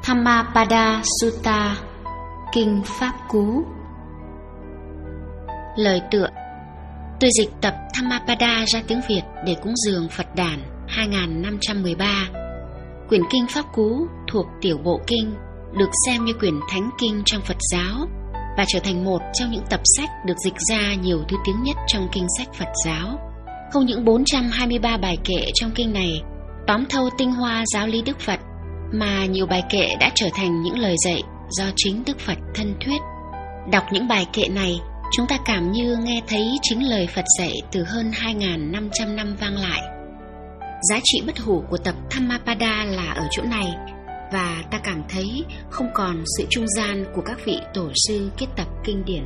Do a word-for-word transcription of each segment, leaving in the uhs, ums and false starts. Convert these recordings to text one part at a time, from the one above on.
Dhammapada Sutta, Kinh Pháp Cú. Lời tựa: tôi dịch tập Dhammapada ra tiếng Việt để cúng dường Phật đản hai nghìn năm trăm mười ba. Quyển Kinh Pháp Cú thuộc tiểu bộ kinh, được xem như quyển thánh kinh trong Phật giáo và trở thành một trong những tập sách được dịch ra nhiều thứ tiếng nhất trong kinh sách Phật giáo. Không những bốn trăm hai mươi ba bài kệ trong kinh này tóm thâu tinh hoa giáo lý Đức Phật, mà nhiều bài kệ đã trở thành những lời dạy do chính Đức Phật thân thuyết. Đọc những bài kệ này, chúng ta cảm như nghe thấy chính lời Phật dạy từ hơn hai nghìn năm trăm năm vang lại. Giá trị bất hủ của tập Dhammapada là ở chỗ này, và ta cảm thấy không còn sự trung gian của các vị tổ sư kết tập kinh điển.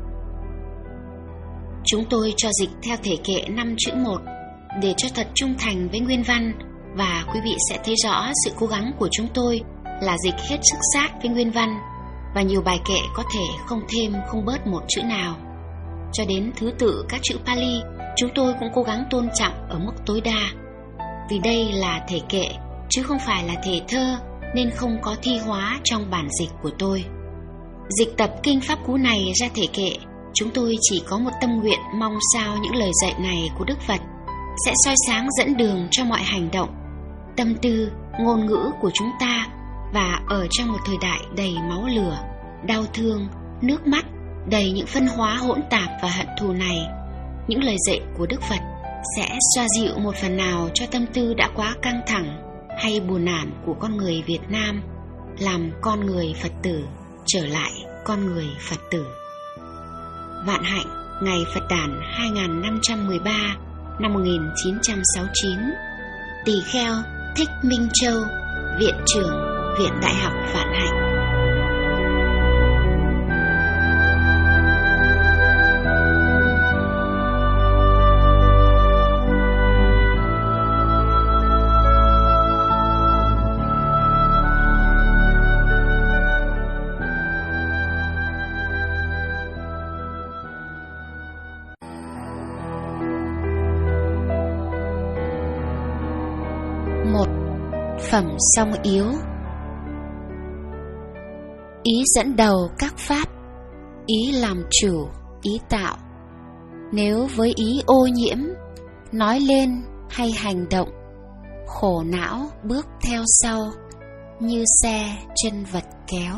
Chúng tôi cho dịch theo thể kệ năm chữ một để cho thật trung thành với nguyên văn, và quý vị sẽ thấy rõ sự cố gắng của chúng tôi là dịch hết sức sát với nguyên văn, và nhiều bài kệ có thể không thêm không bớt một chữ nào. Cho đến thứ tự các chữ Pali, chúng tôi cũng cố gắng tôn trọng ở mức tối đa. Vì đây là thể kệ chứ không phải là thể thơ, nên không có thi hóa trong bản dịch của tôi. Dịch tập Kinh Pháp Cú này ra thể kệ, chúng tôi chỉ có một tâm nguyện mong sao những lời dạy này của Đức Phật sẽ soi sáng dẫn đường cho mọi hành động, tâm tư, ngôn ngữ của chúng ta. Và ở trong một thời đại đầy máu lửa, đau thương, nước mắt, đầy những phân hóa hỗn tạp và hận thù này, những lời dạy của Đức Phật sẽ xoa dịu một phần nào cho tâm tư đã quá căng thẳng hay buồn nản của con người Việt Nam, làm con người Phật tử trở lại con người Phật tử. Vạn hạnh ngày Phật đản hai nghìn năm trăm mười ba năm một nghìn chín trăm sáu mươi chín. Tỳ kheo Thích Minh Châu, Viện trưởng Viện Đại học Vạn Hạnh. Một. Phẩm song yếu. Ý dẫn đầu các pháp, ý làm chủ, ý tạo. Nếu với ý ô nhiễm, nói lên hay hành động, khổ não bước theo sau, như xe chân vật kéo.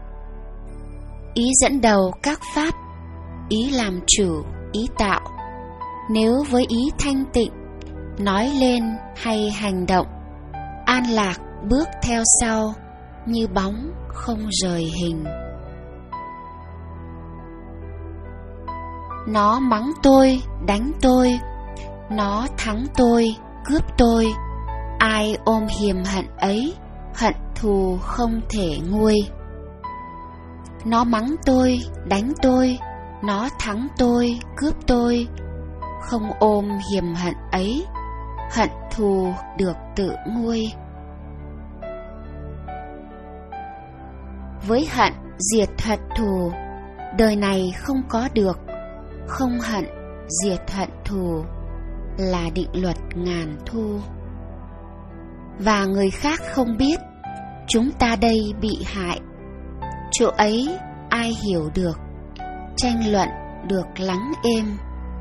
Ý dẫn đầu các pháp, ý làm chủ, ý tạo. Nếu với ý thanh tịnh, nói lên hay hành động, an lạc bước theo sau, như bóng không rời hình. Nó mắng tôi, đánh tôi, nó thắng tôi, cướp tôi, ai ôm hiềm hận ấy, hận thù không thể nguôi. Nó mắng tôi, đánh tôi, nó thắng tôi, cướp tôi, không ôm hiềm hận ấy, hận thù được tự nguôi. Với hận diệt hận thù, đời này không có được. Không hận diệt hận thù là định luật ngàn thu. Và người khác không biết, chúng ta đây bị hại. Chỗ ấy ai hiểu được, tranh luận được lắng êm.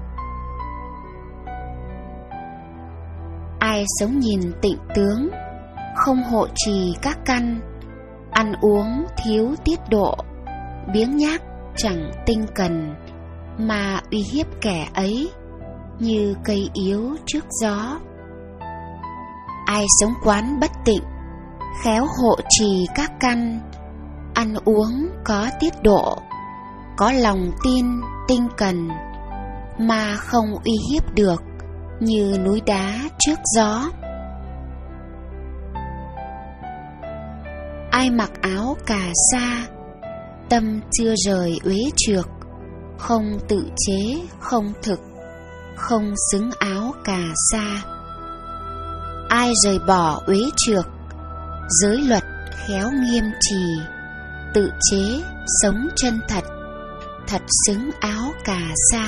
Ai sống nhìn tịnh tướng, không hộ trì các căn, ăn uống thiếu tiết độ, biếng nhác chẳng tinh cần, mà uy hiếp kẻ ấy như cây yếu trước gió. Ai sống quán bất tịnh, khéo hộ trì các căn, ăn uống có tiết độ, có lòng tin tinh cần, mà không uy hiếp được như núi đá trước gió. Ai mặc áo cà sa, tâm chưa rời uế trược, không tự chế, không thực, không xứng áo cà sa. Ai rời bỏ uế trược, giới luật khéo nghiêm trì, tự chế, sống chân thật, thật xứng áo cà sa.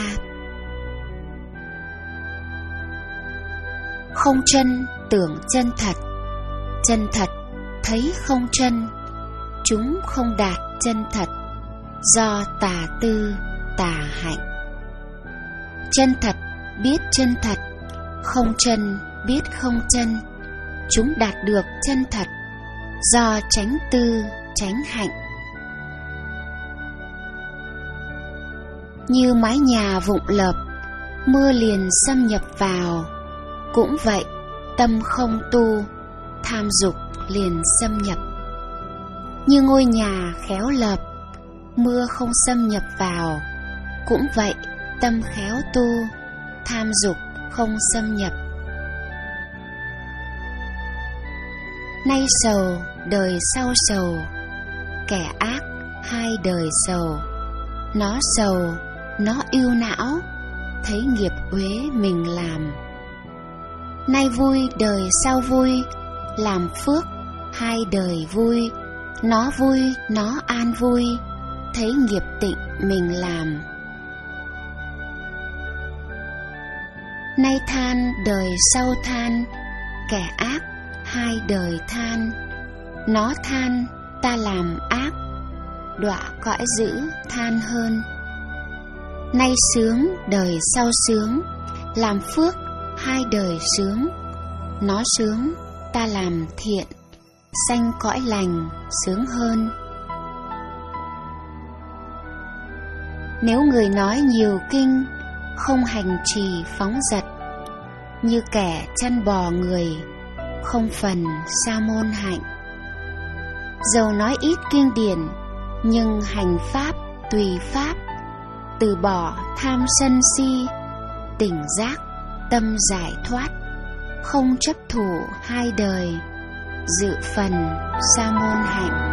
Không chân tưởng chân thật, chân thật thấy không chân, chúng không đạt chân thật, do tà tư tà hạnh. Chân thật biết chân thật, không chân biết không chân, chúng đạt được chân thật, do chánh tư chánh hạnh. Như mái nhà vụng lợp, mưa liền xâm nhập vào, cũng vậy tâm không tu, tham dục liền xâm nhập. Như ngôi nhà khéo lợp, mưa không xâm nhập vào, cũng vậy tâm khéo tu, tham dục không xâm nhập. Nay sầu đời sau sầu, kẻ ác hai đời sầu. Nó sầu, nó ưu não, thấy nghiệp uế mình làm. Nay vui đời sau vui, làm phước hai đời vui. Nó vui, nó an vui, thấy nghiệp tịnh mình làm. Nay than đời sau than, kẻ ác hai đời than. Nó than, ta làm ác, đọa cõi dữ than hơn. Nay sướng đời sau sướng, làm phước hai đời sướng. Nó sướng, ta làm thiện, sanh cõi lành sướng hơn. Nếu người nói nhiều kinh, không hành trì phóng dật, như kẻ chăn bò người, không phần sa môn hạnh. Dầu nói ít kinh điển, nhưng hành pháp tùy pháp, từ bỏ tham sân si, tỉnh giác tâm giải thoát, không chấp thủ hai đời, dự phần sa môn hạnh.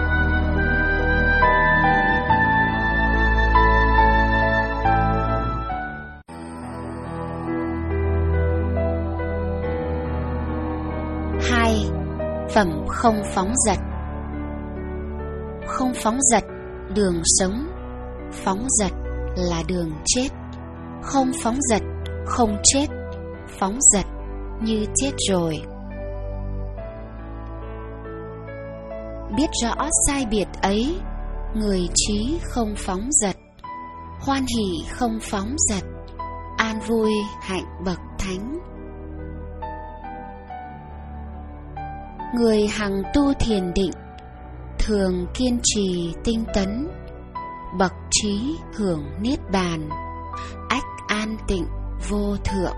Hai, phẩm không phóng dật. Không phóng dật, đường sống. Phóng dật là đường chết. Không phóng dật, không chết. Phóng dật như chết rồi. Biết rõ sai biệt ấy, người trí không phóng dật. Hoan hỷ không phóng dật, an vui hạnh bậc thánh. Người hằng tu thiền định, thường kiên trì tinh tấn, bậc trí hưởng niết bàn, ách an tịnh vô thượng.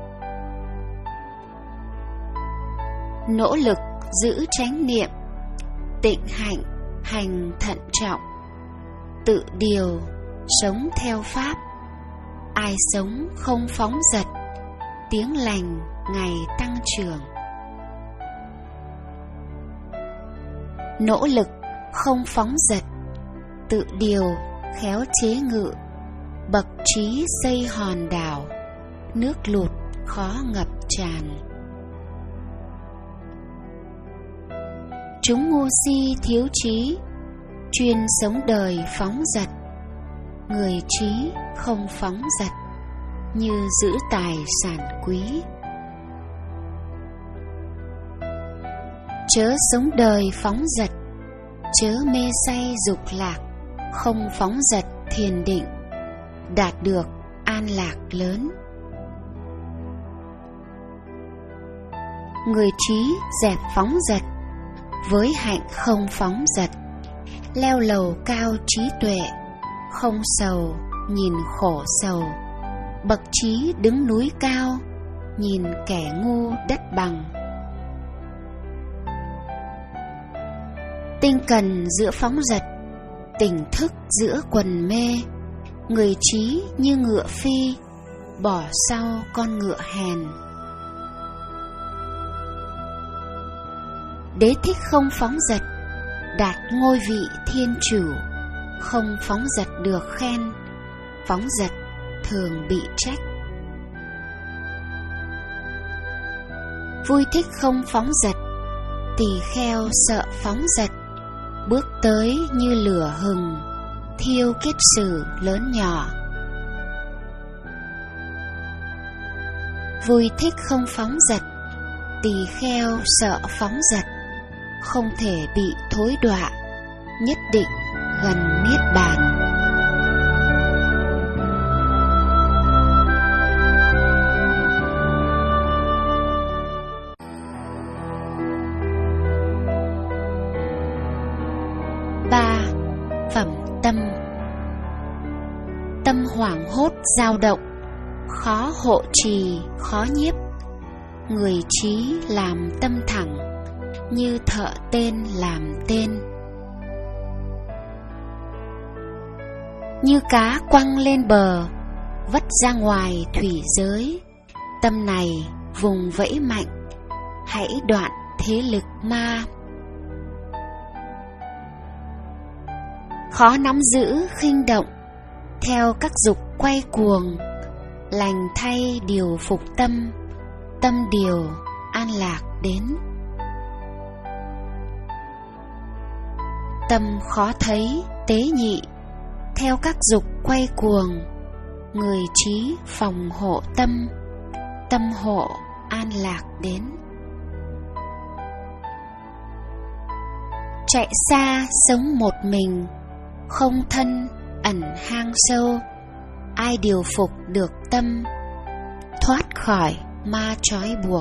Nỗ lực giữ chánh niệm, tịnh hạnh hành thận trọng, tự điều sống theo pháp. Ai sống không phóng dật, tiếng lành ngày tăng trưởng. Nỗ lực không phóng dật, tự điều khéo chế ngự, bậc trí xây hòn đảo, nước lụt khó ngập tràn. Chúng ngu si thiếu trí, chuyên sống đời phóng dật. Người trí không phóng dật, như giữ tài sản quý. Chớ sống đời phóng dật, chớ mê say dục lạc. Không phóng dật thiền định, đạt được an lạc lớn. Người trí dẹp phóng dật, với hạnh không phóng dật. Leo lầu cao trí tuệ, không sầu nhìn khổ sầu. Bậc trí đứng núi cao, nhìn kẻ ngu đất bằng. Tinh cần giữa phóng dật, tỉnh thức giữa quần mê. Người trí như ngựa phi, bỏ sau con ngựa hèn. Đế thích không phóng dật, đạt ngôi vị thiên chủ. Không phóng dật được khen, phóng dật thường bị trách. Vui thích không phóng dật, tỳ kheo sợ phóng dật. Bước tới như lửa hừng, thiêu kiết sử lớn nhỏ. Vui thích không phóng dật, tỳ kheo sợ phóng dật. Không thể bị thối đọa, nhất định gần niết bàn. Ba. Phẩm tâm. Tâm hoảng hốt dao động, khó hộ trì, khó nhiếp. Người trí làm tâm thẳng, như thợ tên làm tên. Như cá quăng lên bờ, vất ra ngoài thủy giới. Tâm này vùng vẫy mạnh, hãy đoạn thế lực ma. Khó nắm giữ khinh động, theo các dục quay cuồng. Lành thay điều phục tâm, tâm điều an lạc đến. Tâm khó thấy tế nhị, theo các dục quay cuồng. Người trí phòng hộ tâm, tâm hộ an lạc đến. Chạy xa sống một mình, không thân ẩn hang sâu. Ai điều phục được tâm, thoát khỏi ma trói buộc.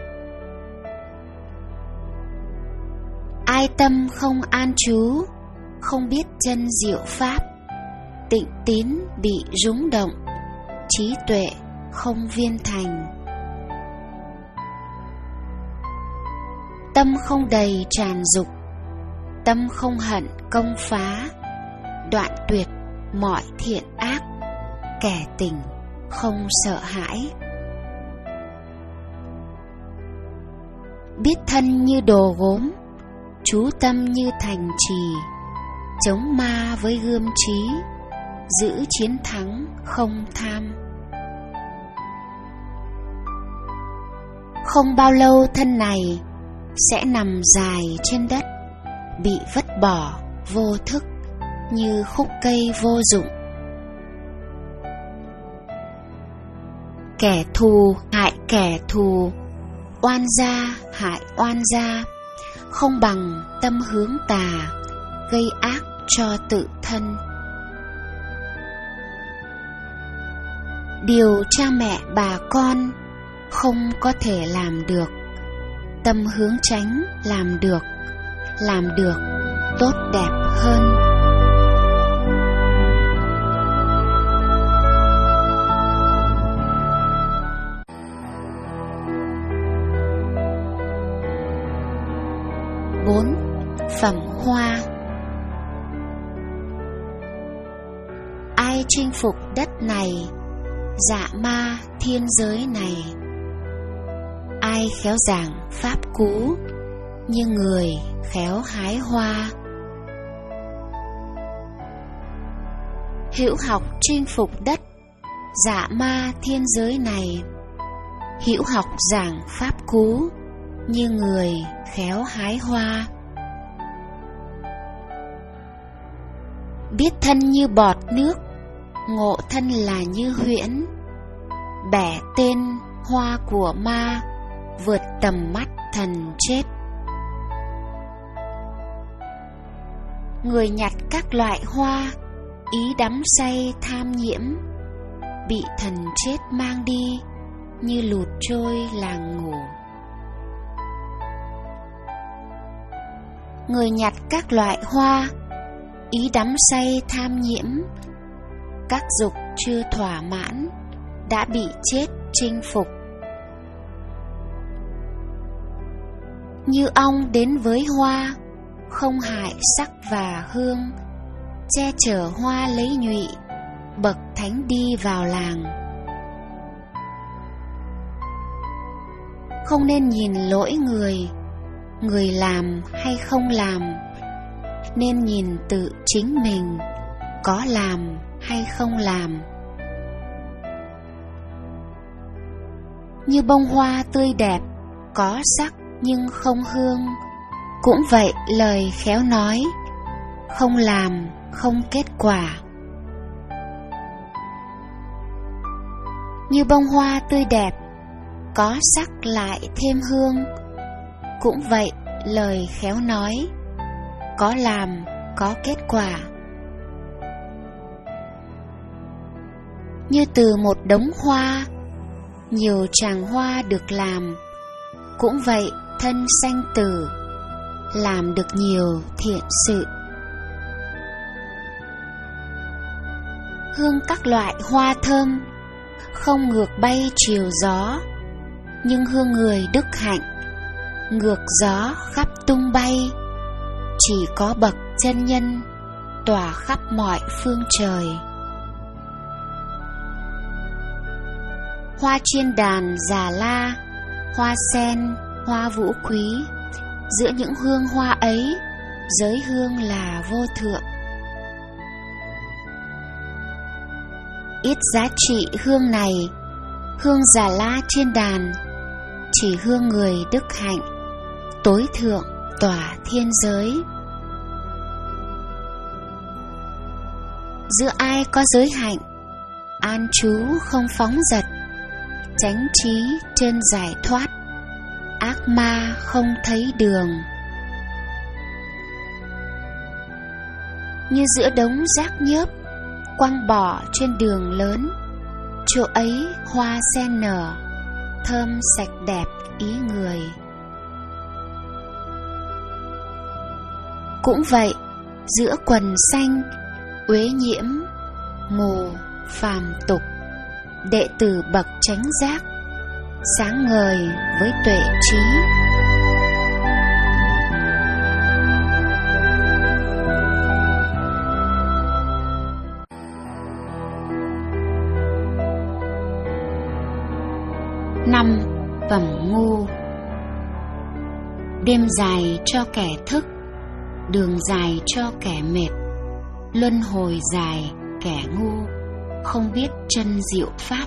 Ai tâm không an trú, không biết chân diệu pháp. Tịnh tín bị rúng động, trí tuệ không viên thành. Tâm không đầy tràn dục, tâm không hận công phá. Đoạn tuyệt mọi thiện ác, kẻ tình không sợ hãi. Biết thân như đồ gốm, chú tâm như thành trì. Chống ma với gươm trí, giữ chiến thắng không tham. Không bao lâu thân này sẽ nằm dài trên đất, bị vứt bỏ vô thức như khúc cây vô dụng. Kẻ thù hại kẻ thù, oan gia hại oan gia. Không bằng tâm hướng tà, gây ác cho tự thân. Điều cha mẹ bà con không có thể làm được, tâm hướng tránh làm được, làm được tốt đẹp hơn. Bốn. Phẩm hoa. Ai chinh phục đất này, dạ ma thiên giới này. Ai khéo giảng pháp cú, như người khéo hái hoa. Hữu học chinh phục đất, dạ ma thiên giới này. Hữu học giảng pháp cú, như người khéo hái hoa. Biết thân như bọt nước, ngộ thân là như huyễn. Bẻ tên hoa của ma, vượt tầm mắt thần chết. Người nhặt các loại hoa, ý đắm say tham nhiễm. Bị thần chết mang đi, như lụt trôi làng ngủ. Người nhặt các loại hoa, ý đắm say tham nhiễm. Các dục chưa thỏa mãn, đã bị chết chinh phục. Như ong đến với hoa, không hại sắc và hương. Che chở hoa lấy nhụy, bậc thánh đi vào làng. Không nên nhìn lỗi người, người làm hay không làm. Nên nhìn tự chính mình, có làm hay không làm. Như bông hoa tươi đẹp, có sắc nhưng không hương. Cũng vậy lời khéo nói, không làm không kết quả. Như bông hoa tươi đẹp, có sắc lại thêm hương. Cũng vậy lời khéo nói, có làm có kết quả. Như từ một đống hoa, nhiều tràng hoa được làm, cũng vậy thân sanh tử, làm được nhiều thiện sự. Hương các loại hoa thơm, không ngược bay chiều gió, nhưng hương người đức hạnh, ngược gió khắp tung bay, chỉ có bậc chân nhân, tỏa khắp mọi phương trời. Hoa chiên đàn già la, hoa sen, hoa vũ quý, giữa những hương hoa ấy, giới hương là vô thượng. Ít giá trị hương này, hương già la trên đàn, chỉ hương người đức hạnh, tối thượng tỏa thiên giới. Giữa ai có giới hạnh, an trú không phóng dật, chánh trí trên giải thoát, ác ma không thấy đường. Như giữa đống rác nhớp, quăng bỏ trên đường lớn, chỗ ấy hoa sen nở, thơm sạch đẹp ý người. Cũng vậy, giữa quần xanh, uế nhiễm, mù, phàm tục, đệ tử bậc chánh giác, sáng ngời với tuệ trí. Năm, phẩm ngu. Đêm dài cho kẻ thức, đường dài cho kẻ mệt, luân hồi dài kẻ ngu, không biết chân diệu pháp.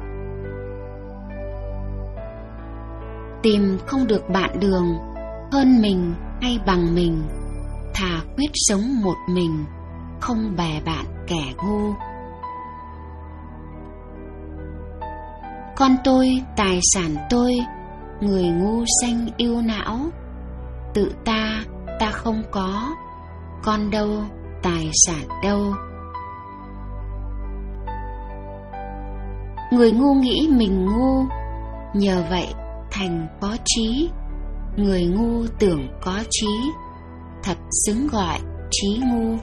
Tìm không được bạn đường, hơn mình hay bằng mình, thà quyết sống một mình, không bè bạn kẻ ngu. Con tôi, tài sản tôi, người ngu sanh yêu não, tự ta, ta không có, con đâu, tài sản đâu. Người ngu nghĩ mình ngu, nhờ vậy thành có trí. Người ngu tưởng có trí, thật xứng gọi trí ngu.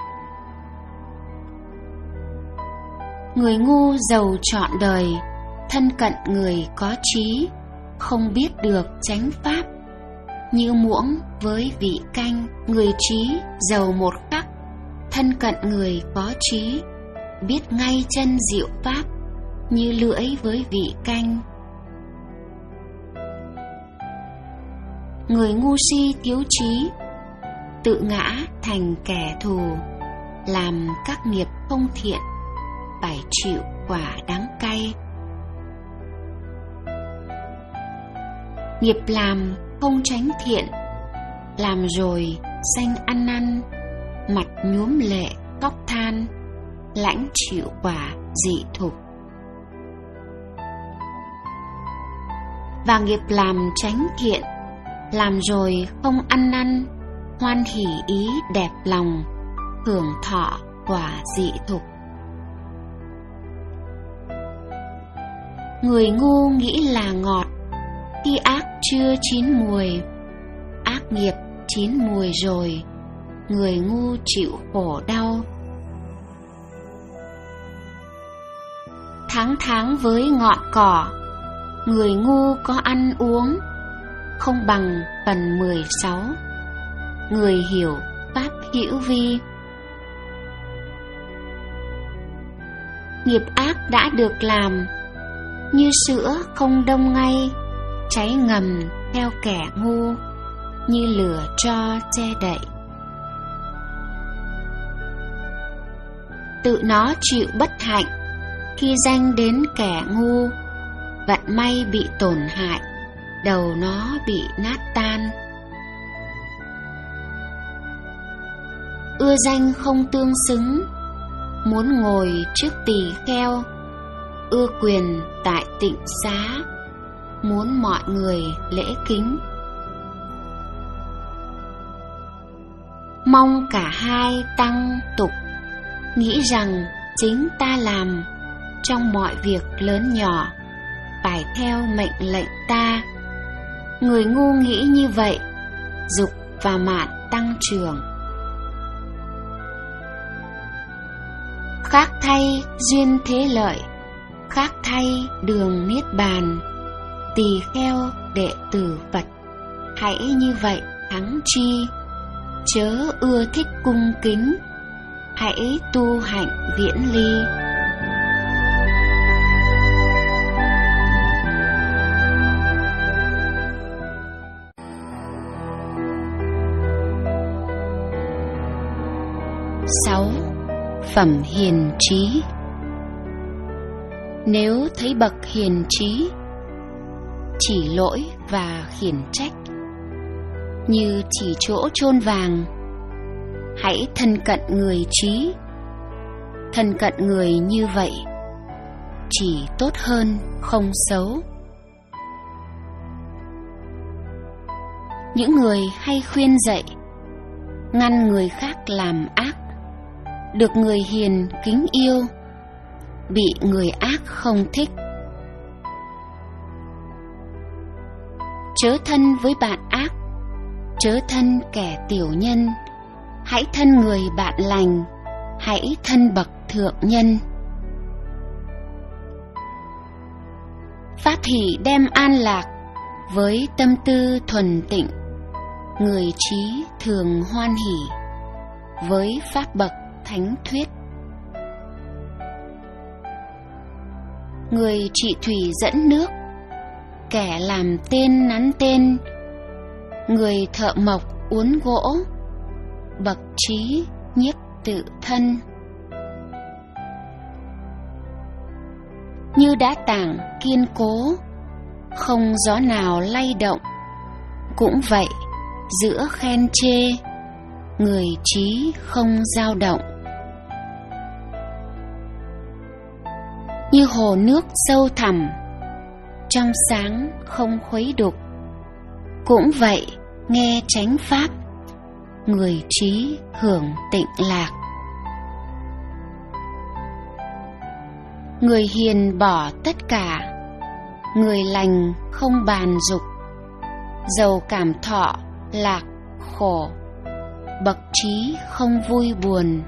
Người ngu giàu trọn đời, thân cận người có trí, không biết được chánh pháp. Như muỗng với vị canh, người trí giàu một khắc, thân cận người có trí, biết ngay chân diệu pháp. Như lưỡi với vị canh. Người ngu si thiếu trí, tự ngã thành kẻ thù, làm các nghiệp không thiện, phải chịu quả đắng cay. Nghiệp làm không tránh thiện, làm rồi sanh ăn năn, mặt nhuốm lệ khóc than, lãnh chịu quả dị thục. Và nghiệp làm tránh thiện, làm rồi không ăn năn, hoan hỉ ý đẹp lòng, hưởng thọ quả dị thục. Người ngu nghĩ là ngọt, khi ác chưa chín mùi, ác nghiệp chín mùi rồi, người ngu chịu khổ đau. Tháng tháng với ngọn cỏ, người ngu có ăn uống, không bằng phần mười sáu. Người hiểu pháp hữu vi. Nghiệp ác đã được làm, như sữa không đông ngay, cháy ngầm theo kẻ ngu, như lửa tro che đậy. Tự nó chịu bất hạnh, khi danh đến kẻ ngu, vận may bị tổn hại, đầu nó bị nát tan. Ưa danh không tương xứng, muốn ngồi trước tỳ kheo, ưa quyền tại tịnh xá, muốn mọi người lễ kính. mong cả hai tăng tục, nghĩ rằng chính ta làm trong mọi việc lớn nhỏ phải theo mệnh lệnh ta. Người ngu nghĩ như vậy, dục và mạn tăng trưởng. Khác thay duyên thế lợi, khác thay đường niết bàn, tỳ kheo đệ tử Phật, hãy như vậy thắng chi, chớ ưa thích cung kính, hãy tu hạnh viễn ly. Sáu. Phẩm hiền trí. Nếu thấy bậc hiền trí chỉ lỗi và khiển trách như chỉ chỗ chôn vàng, hãy thân cận người trí. Thân cận người như vậy chỉ tốt hơn không xấu. Những người hay khuyên dạy ngăn người khác làm ác, được người hiền kính yêu, bị người ác không thích. Chớ thân với bạn ác, chớ thân kẻ tiểu nhân, hãy thân người bạn lành, hãy thân bậc thượng nhân. Phát hỷ đem an lạc với tâm tư thuần tịnh, người trí thường hoan hỷ với pháp bậc thánh thuyết. Người trị thủy dẫn nước, kẻ làm tên nắn tên, người thợ mộc uốn gỗ, bậc trí nhiếp tự thân. Như đá tảng kiên cố, không gió nào lay động, cũng vậy giữa khen chê, người trí không dao động. Như hồ nước sâu thẳm, trong sáng không khuấy đục, cũng vậy nghe chánh pháp, người trí hưởng tịnh lạc. Người hiền bỏ tất cả, người lành không bàn dục, giàu cảm thọ lạc khổ, bậc trí không vui buồn.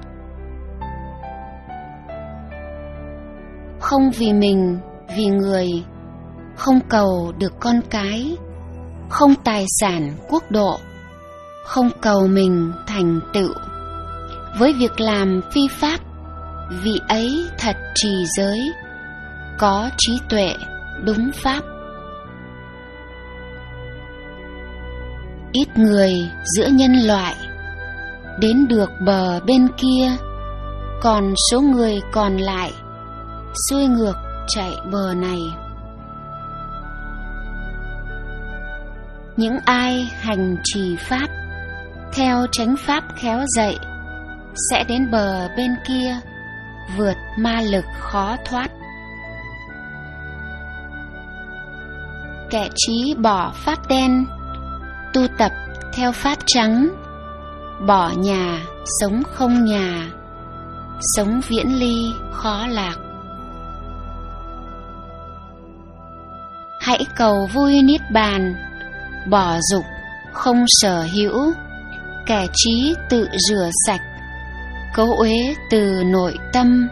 Không vì mình, vì người, không cầu được con cái, không tài sản quốc độ, không cầu mình thành tựu. Với việc làm phi pháp, vị ấy thật trì giới, có trí tuệ đúng pháp. Ít người giữa nhân loại đến được bờ bên kia, còn số người còn lại xuôi ngược chạy bờ này. Những ai hành trì pháp theo chánh pháp khéo dạy sẽ đến bờ bên kia, vượt ma lực khó thoát. Kẻ trí bỏ pháp đen, tu tập theo pháp trắng, bỏ nhà sống không nhà, sống viễn ly khó lạc. Hãy cầu vui niết bàn, bỏ dục không sở hữu, kẻ trí tự rửa sạch, cấu uế từ nội tâm.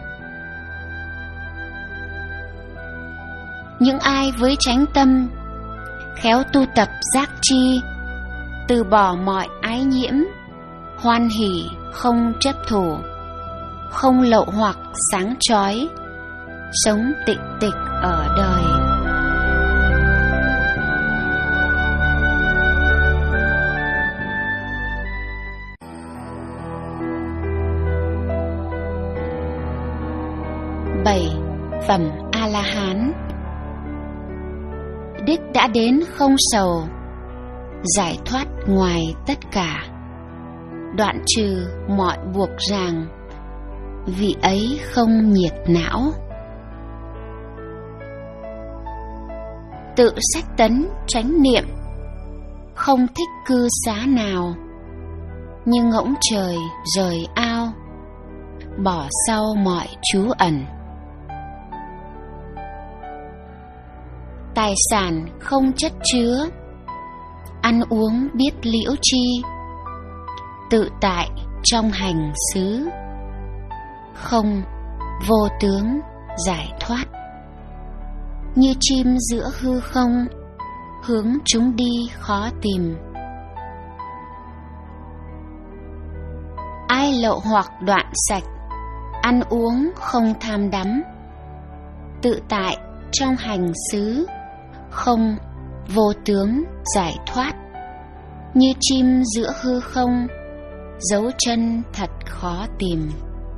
Những ai với chánh tâm, khéo tu tập giác chi, từ bỏ mọi ái nhiễm, hoan hỷ không chấp thủ, không lậu hoặc sáng chói, sống tịnh tịch ở đời. Bảy. Phẩm A-la-hán. Đích đã đến không sầu, giải thoát ngoài tất cả, đoạn trừ mọi buộc ràng, vị ấy không nhiệt não. Tự sách tấn chánh niệm, không thích cư xá nào, như ngỗng trời rời ao, bỏ sau mọi trú ẩn. Tài sản không chất chứa, ăn uống biết liễu chi, tự tại trong hành xứ, không vô tướng giải thoát. Như chim giữa hư không, hướng chúng đi khó tìm. Ai lậu hoặc đoạn sạch, ăn uống không tham đắm, tự tại trong hành xứ, không vô tướng giải thoát. Như chim giữa hư không, dấu chân thật khó tìm.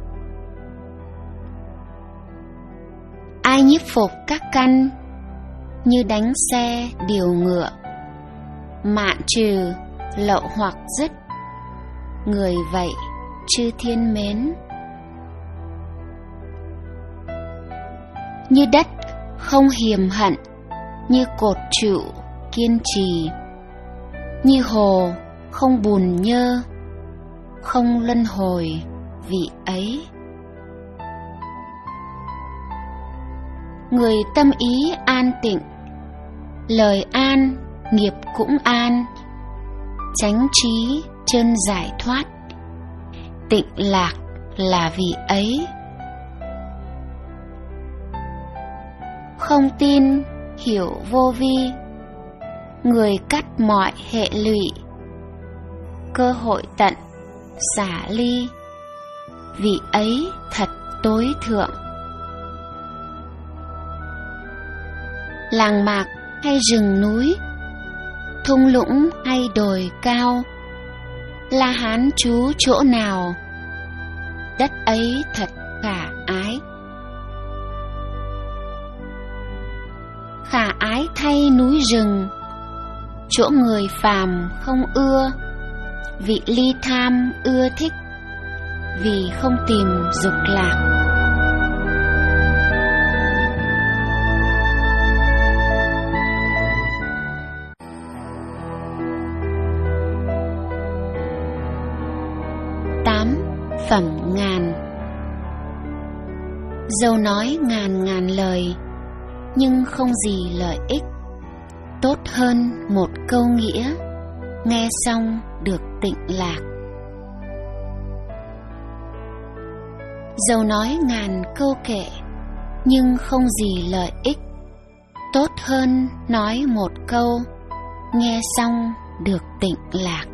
Ai nhiếp phục các căn, như đánh xe điều ngựa, mạn trừ lậu hoặc dứt, người vậy chư thiên mến. Như đất không hiềm hận, như cột trụ kiên trì, như hồ không bùn nhơ, không luân hồi vị ấy. Người tâm ý an tịnh, lời an nghiệp cũng an, chánh trí chân giải thoát, tịnh lạc là vị ấy. Không tin hiểu vô vi, người cắt mọi hệ lụy, cơ hội tận xả ly, vị ấy thật tối thượng. Làng mạc hay rừng núi, thung lũng hay đồi cao, La Hán trú chỗ nào, đất ấy thật khả ái. Khả ái thay núi rừng, chỗ người phàm không ưa, vị ly tham ưa thích, vì không tìm dục lạc. Tám phẩm ngàn. Dẫu nói ngàn ngàn lời, nhưng không gì lợi ích, tốt hơn một câu nghĩa, nghe xong được tịnh lạc. Dẫu nói ngàn câu kệ, nhưng không gì lợi ích, tốt hơn nói một câu, nghe xong được tịnh lạc.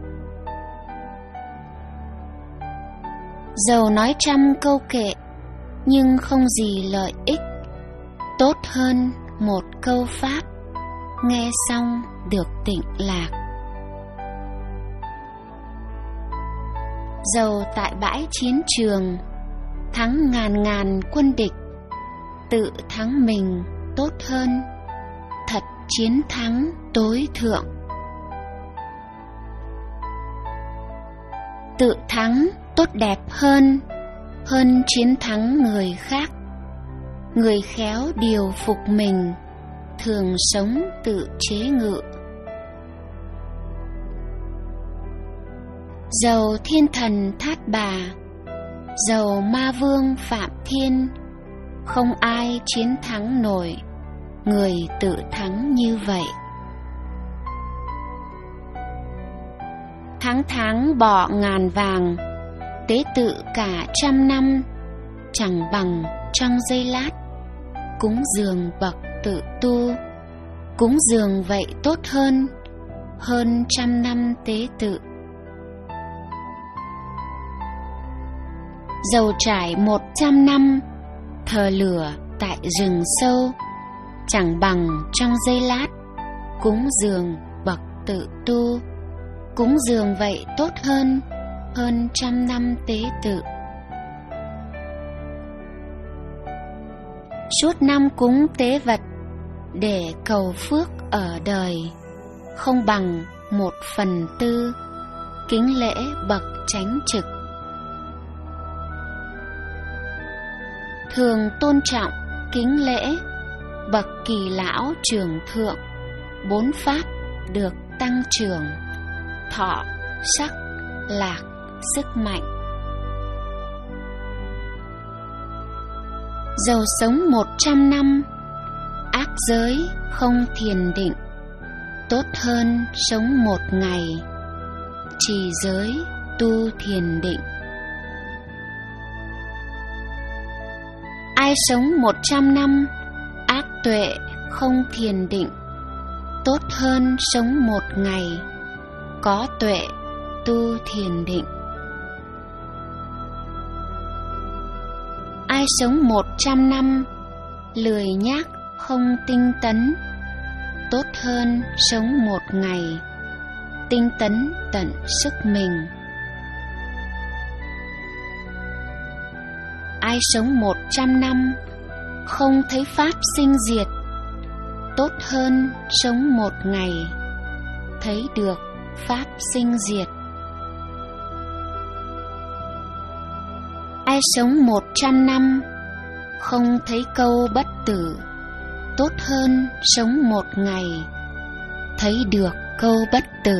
Dẫu nói trăm câu kệ, nhưng không gì lợi ích, tốt hơn một câu pháp, nghe xong được tịnh lạc. Dẫu tại bãi chiến trường, thắng ngàn ngàn quân địch, tự thắng mình tốt hơn, thật chiến thắng tối thượng. Tự thắng tốt đẹp hơn, hơn chiến thắng người khác. Người khéo điều phục mình, thường sống tự chế ngự. Dầu thiên thần Thát Bà, dầu ma vương Phạm Thiên, không ai chiến thắng nổi, người tự thắng như vậy. Tháng tháng bỏ ngàn vàng, tế tự cả trăm năm, chẳng bằng trong giây lát, cúng dường bậc tự tu. Cúng dường vậy tốt hơn, hơn trăm năm tế tự. Dầu trải một trăm năm, thờ lửa tại rừng sâu, chẳng bằng trong giây lát, cúng dường bậc tự tu. Cúng dường vậy tốt hơn, hơn trăm năm tế tự. Suốt năm cúng tế vật để cầu phước ở đời, không bằng một phần tư kính lễ bậc chánh trực. Thường tôn trọng kính lễ bậc kỳ lão trưởng thượng, bốn pháp được tăng trưởng, thọ, sắc, lạc sức mạnh. Dầu sống một trăm năm, ác giới không thiền định, tốt hơn sống một ngày, trì giới tu thiền định. Ai sống một trăm năm, ác tuệ không thiền định, tốt hơn sống một ngày, có tuệ tu thiền định. Ai sống một trăm năm, lười nhác không tinh tấn, tốt hơn sống một ngày, tinh tấn tận sức mình. Ai sống một trăm năm, không thấy pháp sinh diệt, tốt hơn sống một ngày, thấy được pháp sinh diệt. Ai sống một trăm năm, không thấy câu bất tử, tốt hơn sống một ngày, thấy được câu bất tử.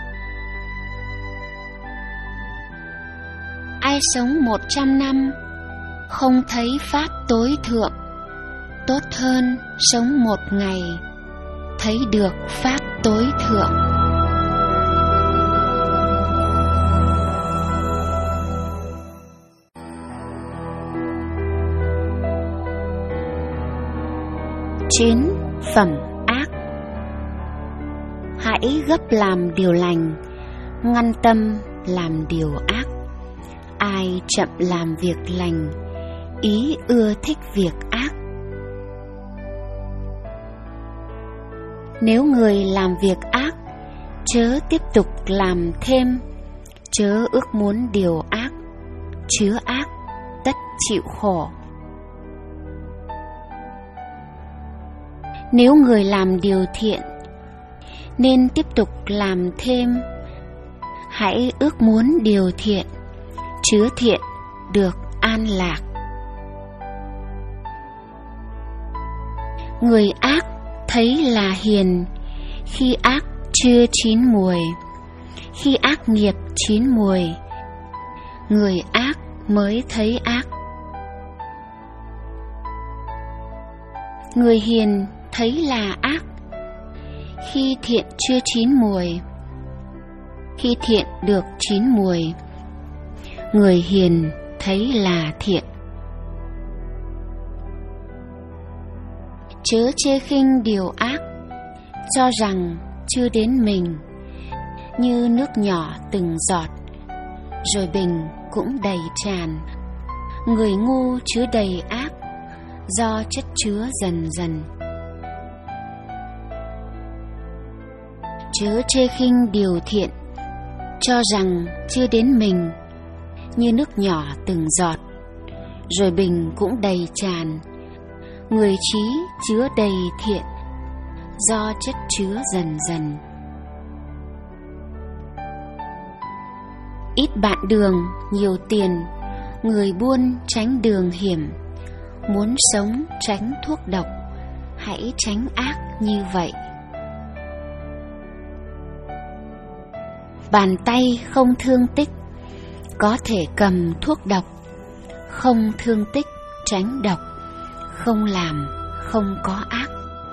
Ai sống một trăm năm, không thấy pháp tối thượng, tốt hơn sống một ngày, thấy được pháp tối thượng. Chín. Phẩm ác. Hãy gấp làm điều lành, ngăn tâm làm điều ác. Ai chậm làm việc lành, ý ưa thích việc ác. Nếu người làm việc ác, chớ tiếp tục làm thêm, chớ ước muốn điều ác, chứa ác tất chịu khổ. Nếu người làm điều thiện, nên tiếp tục làm thêm. Hãy ước muốn điều thiện, chứa thiện được an lạc. Người ác thấy là hiền khi ác chưa chín mùi, khi ác nghiệp chín mùi, người ác mới thấy ác. Người hiền thấy là ác khi thiện chưa chín mùi, khi thiện được chín mùi, người hiền thấy là thiện. Chớ chê khinh điều ác, cho rằng chưa đến mình, như nước nhỏ từng giọt, rồi bình cũng đầy tràn. Người ngu chứa đầy ác, do chất chứa dần dần. Chớ chê khinh điều thiện, cho rằng chưa đến mình, như nước nhỏ từng giọt, rồi bình cũng đầy tràn. Người trí chứa đầy thiện, do chất chứa dần dần. Ít bạn đường, nhiều tiền, người buôn tránh đường hiểm. Muốn sống tránh thuốc độc, hãy tránh ác như vậy. Bàn tay không thương tích, có thể cầm thuốc độc. Không thương tích, tránh độc, không làm, không có ác.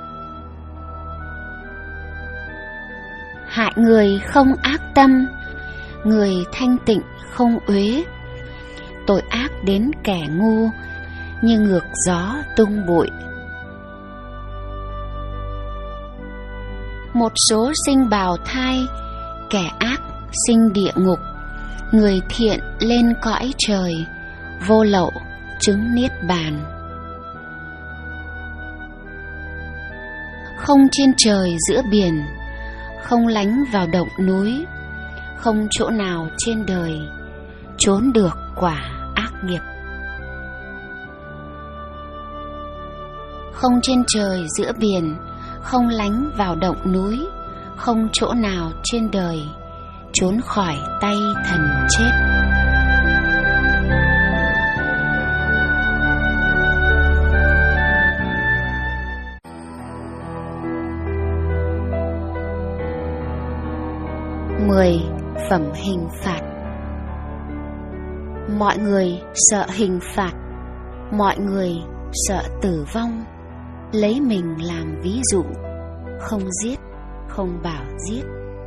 Hại người không ác tâm, người thanh tịnh không uế. Tội ác đến kẻ ngu, như ngược gió tung bụi. Một số sinh bào thai, kẻ ác sinh địa ngục. Người thiện lên cõi trời, vô lậu chứng niết bàn. Không trên trời giữa biển, không lánh vào động núi, không chỗ nào trên đời trốn được quả ác nghiệp. Không trên trời giữa biển, không lánh vào động núi, không chỗ nào trên đời trốn khỏi tay thần chết. Mười. Phẩm hình phạt. Mọi người sợ hình phạt, mọi người sợ tử vong, lấy mình làm ví dụ, không giết, không bảo giết.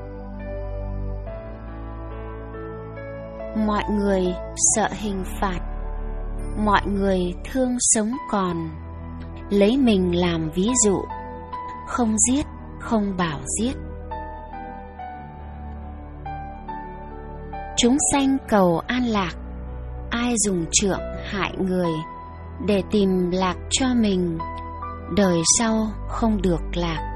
Mọi người sợ hình phạt, mọi người thương sống còn, lấy mình làm ví dụ, không giết, không bảo giết. Chúng sanh cầu an lạc, ai dùng trượng hại người, để tìm lạc cho mình, đời sau không được lạc.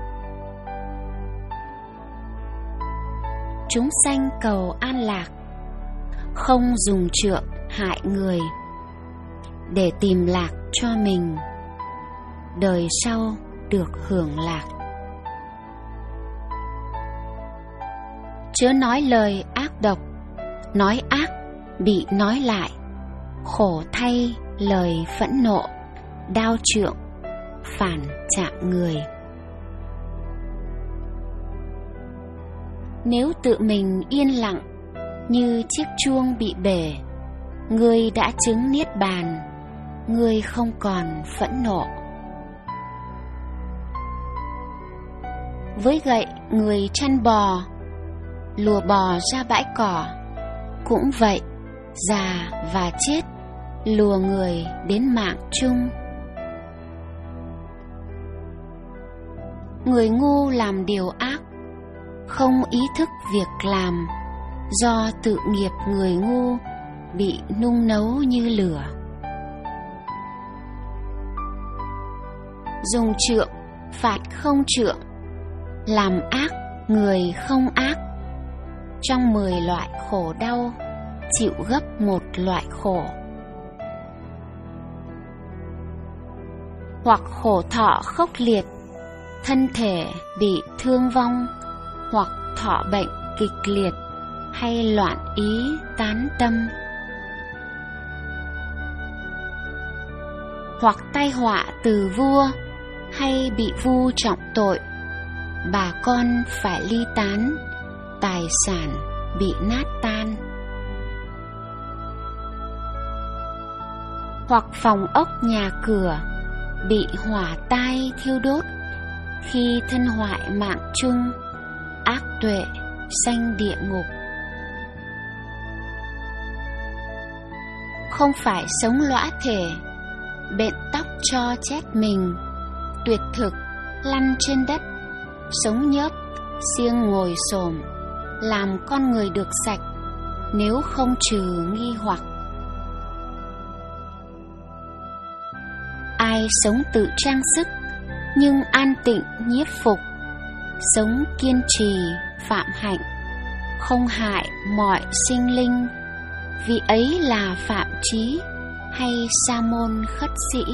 Chúng sanh cầu an lạc, không dùng trượng hại người, để tìm lạc cho mình, đời sau được hưởng lạc. Chớ nói lời ác độc, nói ác bị nói lại, khổ thay lời phẫn nộ, đao trượng phản chạm người. Nếu tự mình yên lặng như chiếc chuông bị bể, ngươi đã chứng niết bàn, ngươi không còn phẫn nộ. Với gậy người chăn bò, lùa bò ra bãi cỏ, cũng vậy, già và chết lùa người đến mạng chung. Người ngu làm điều ác, không ý thức việc làm, do tự nghiệp người ngu bị nung nấu như lửa. Dùng trượng phạt không trượng, làm ác người không ác, trong mười loại khổ đau chịu gấp một loại khổ. Hoặc khổ thọ khốc liệt, thân thể bị thương vong, hoặc thọ bệnh kịch liệt, hay loạn ý tán tâm. Hoặc tai họa từ vua, hay bị vu trọng tội, bà con phải ly tán, tài sản bị nát tan. Hoặc phòng ốc nhà cửa bị hỏa tai thiêu đốt, khi thân hoại mạng chung, ác tuệ sanh địa ngục. Không phải sống lõa thể, bện tóc cho chết mình, tuyệt thực lăn trên đất, sống nhớp siêng ngồi xổm, làm con người được sạch, nếu không trừ nghi hoặc. Ai sống tự trang sức, nhưng an tịnh nhiếp phục, sống kiên trì phạm hạnh, không hại mọi sinh linh, vì ấy là phạm trí hay sa môn khất sĩ.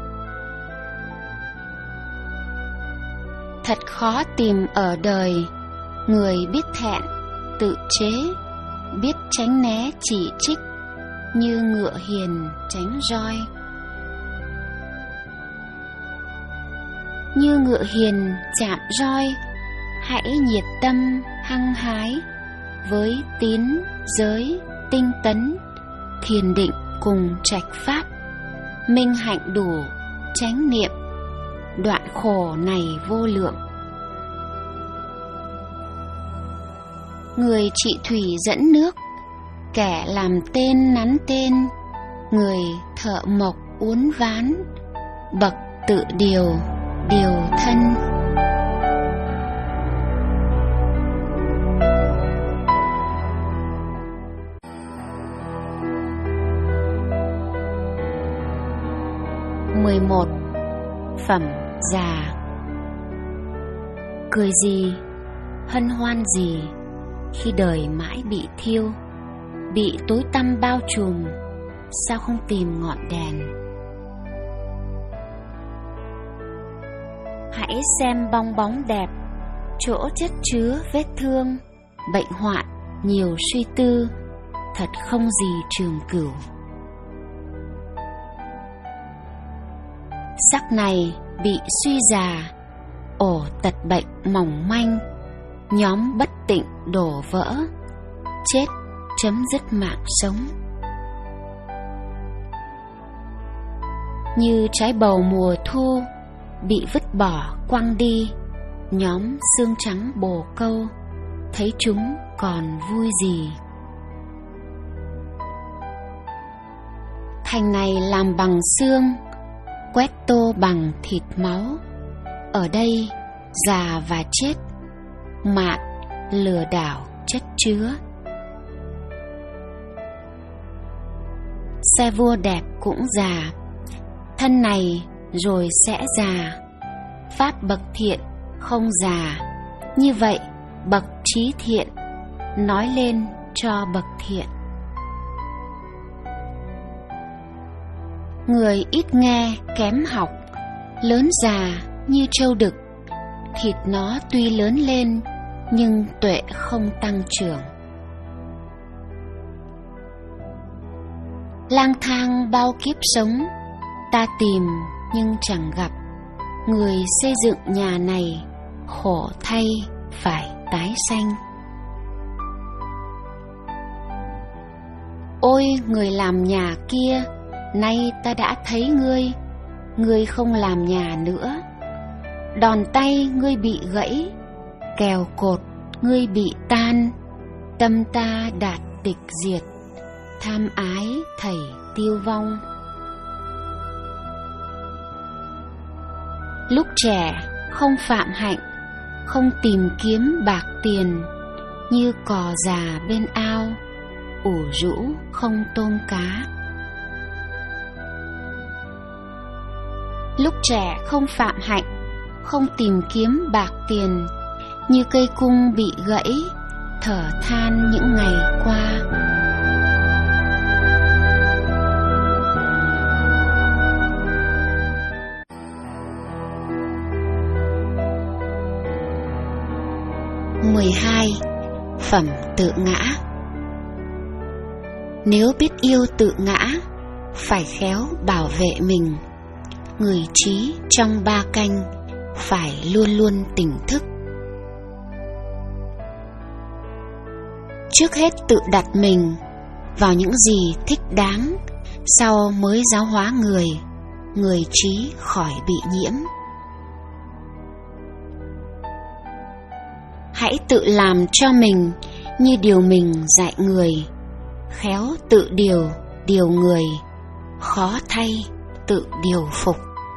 Thật khó tìm ở đời người biết thẹn, tự chế, biết tránh né chỉ trích, như ngựa hiền tránh roi. Như ngựa hiền chạm roi, hãy nhiệt tâm hăng hái, với tín giới tinh tấn, thiền định cùng trạch pháp, minh hạnh đủ chánh niệm, đoạn khổ này vô lượng. Người trị thủy dẫn nước, kẻ làm tên nắn tên, người thợ mộc uốn ván, bậc tự điều điều thân. Mười một. Phẩm già. Cười gì, hân hoan gì, khi đời mãi bị thiêu, bị tối tăm bao trùm, sao không tìm ngọn đèn? Hãy xem bong bóng đẹp, chỗ chất chứa vết thương, bệnh hoạn, nhiều suy tư, thật không gì trường cửu. Sắc này bị suy già, ổ tật bệnh mỏng manh, nhóm bất tịnh đổ vỡ, chết chấm dứt mạng sống. như trái bầu mùa thu bị vứt bỏ quăng đi. Nhóm xương trắng bồ câu, thấy chúng còn vui gì. Thành này làm bằng xương, quét tô bằng thịt máu. Ở đây già và chết, mạn lừa đảo chất chứa. Xe vua đẹp cũng già, thân này rồi sẽ già. Pháp bậc thiện không già, như vậy bậc trí thiện nói lên cho bậc thiện. Người ít nghe kém học, lớn già như trâu đực. Thịt nó tuy lớn lên, nhưng tuệ không tăng trưởng. Lang thang bao kiếp sống, ta tìm nhưng chẳng gặp. Người xây dựng nhà này, khổ thay phải tái sanh. Ôi người làm nhà kia, nay ta đã thấy ngươi. Ngươi không làm nhà nữa. Đòn tay ngươi bị gãy, kèo cột ngươi bị tan. Tâm ta đạt tịch diệt, tham ái thảy tiêu vong. Lúc trẻ không phạm hạnh, không tìm kiếm bạc tiền. Như cò già bên ao, ủ rũ không tôm cá. Lúc trẻ không phạm hạnh, không tìm kiếm bạc tiền. Như cây cung bị gãy, thở than những ngày qua. mười hai. Phẩm tự ngã. Nếu biết yêu tự ngã, phải khéo bảo vệ mình. Người trí trong ba canh, phải luôn luôn tỉnh thức. Trước hết tự đặt mình vào những gì thích đáng, sau mới giáo hóa người, người trí khỏi bị nhiễm. Hãy tự làm cho mình như điều mình dạy người. Khéo tự điều, điều người, khó thay tự điều phục.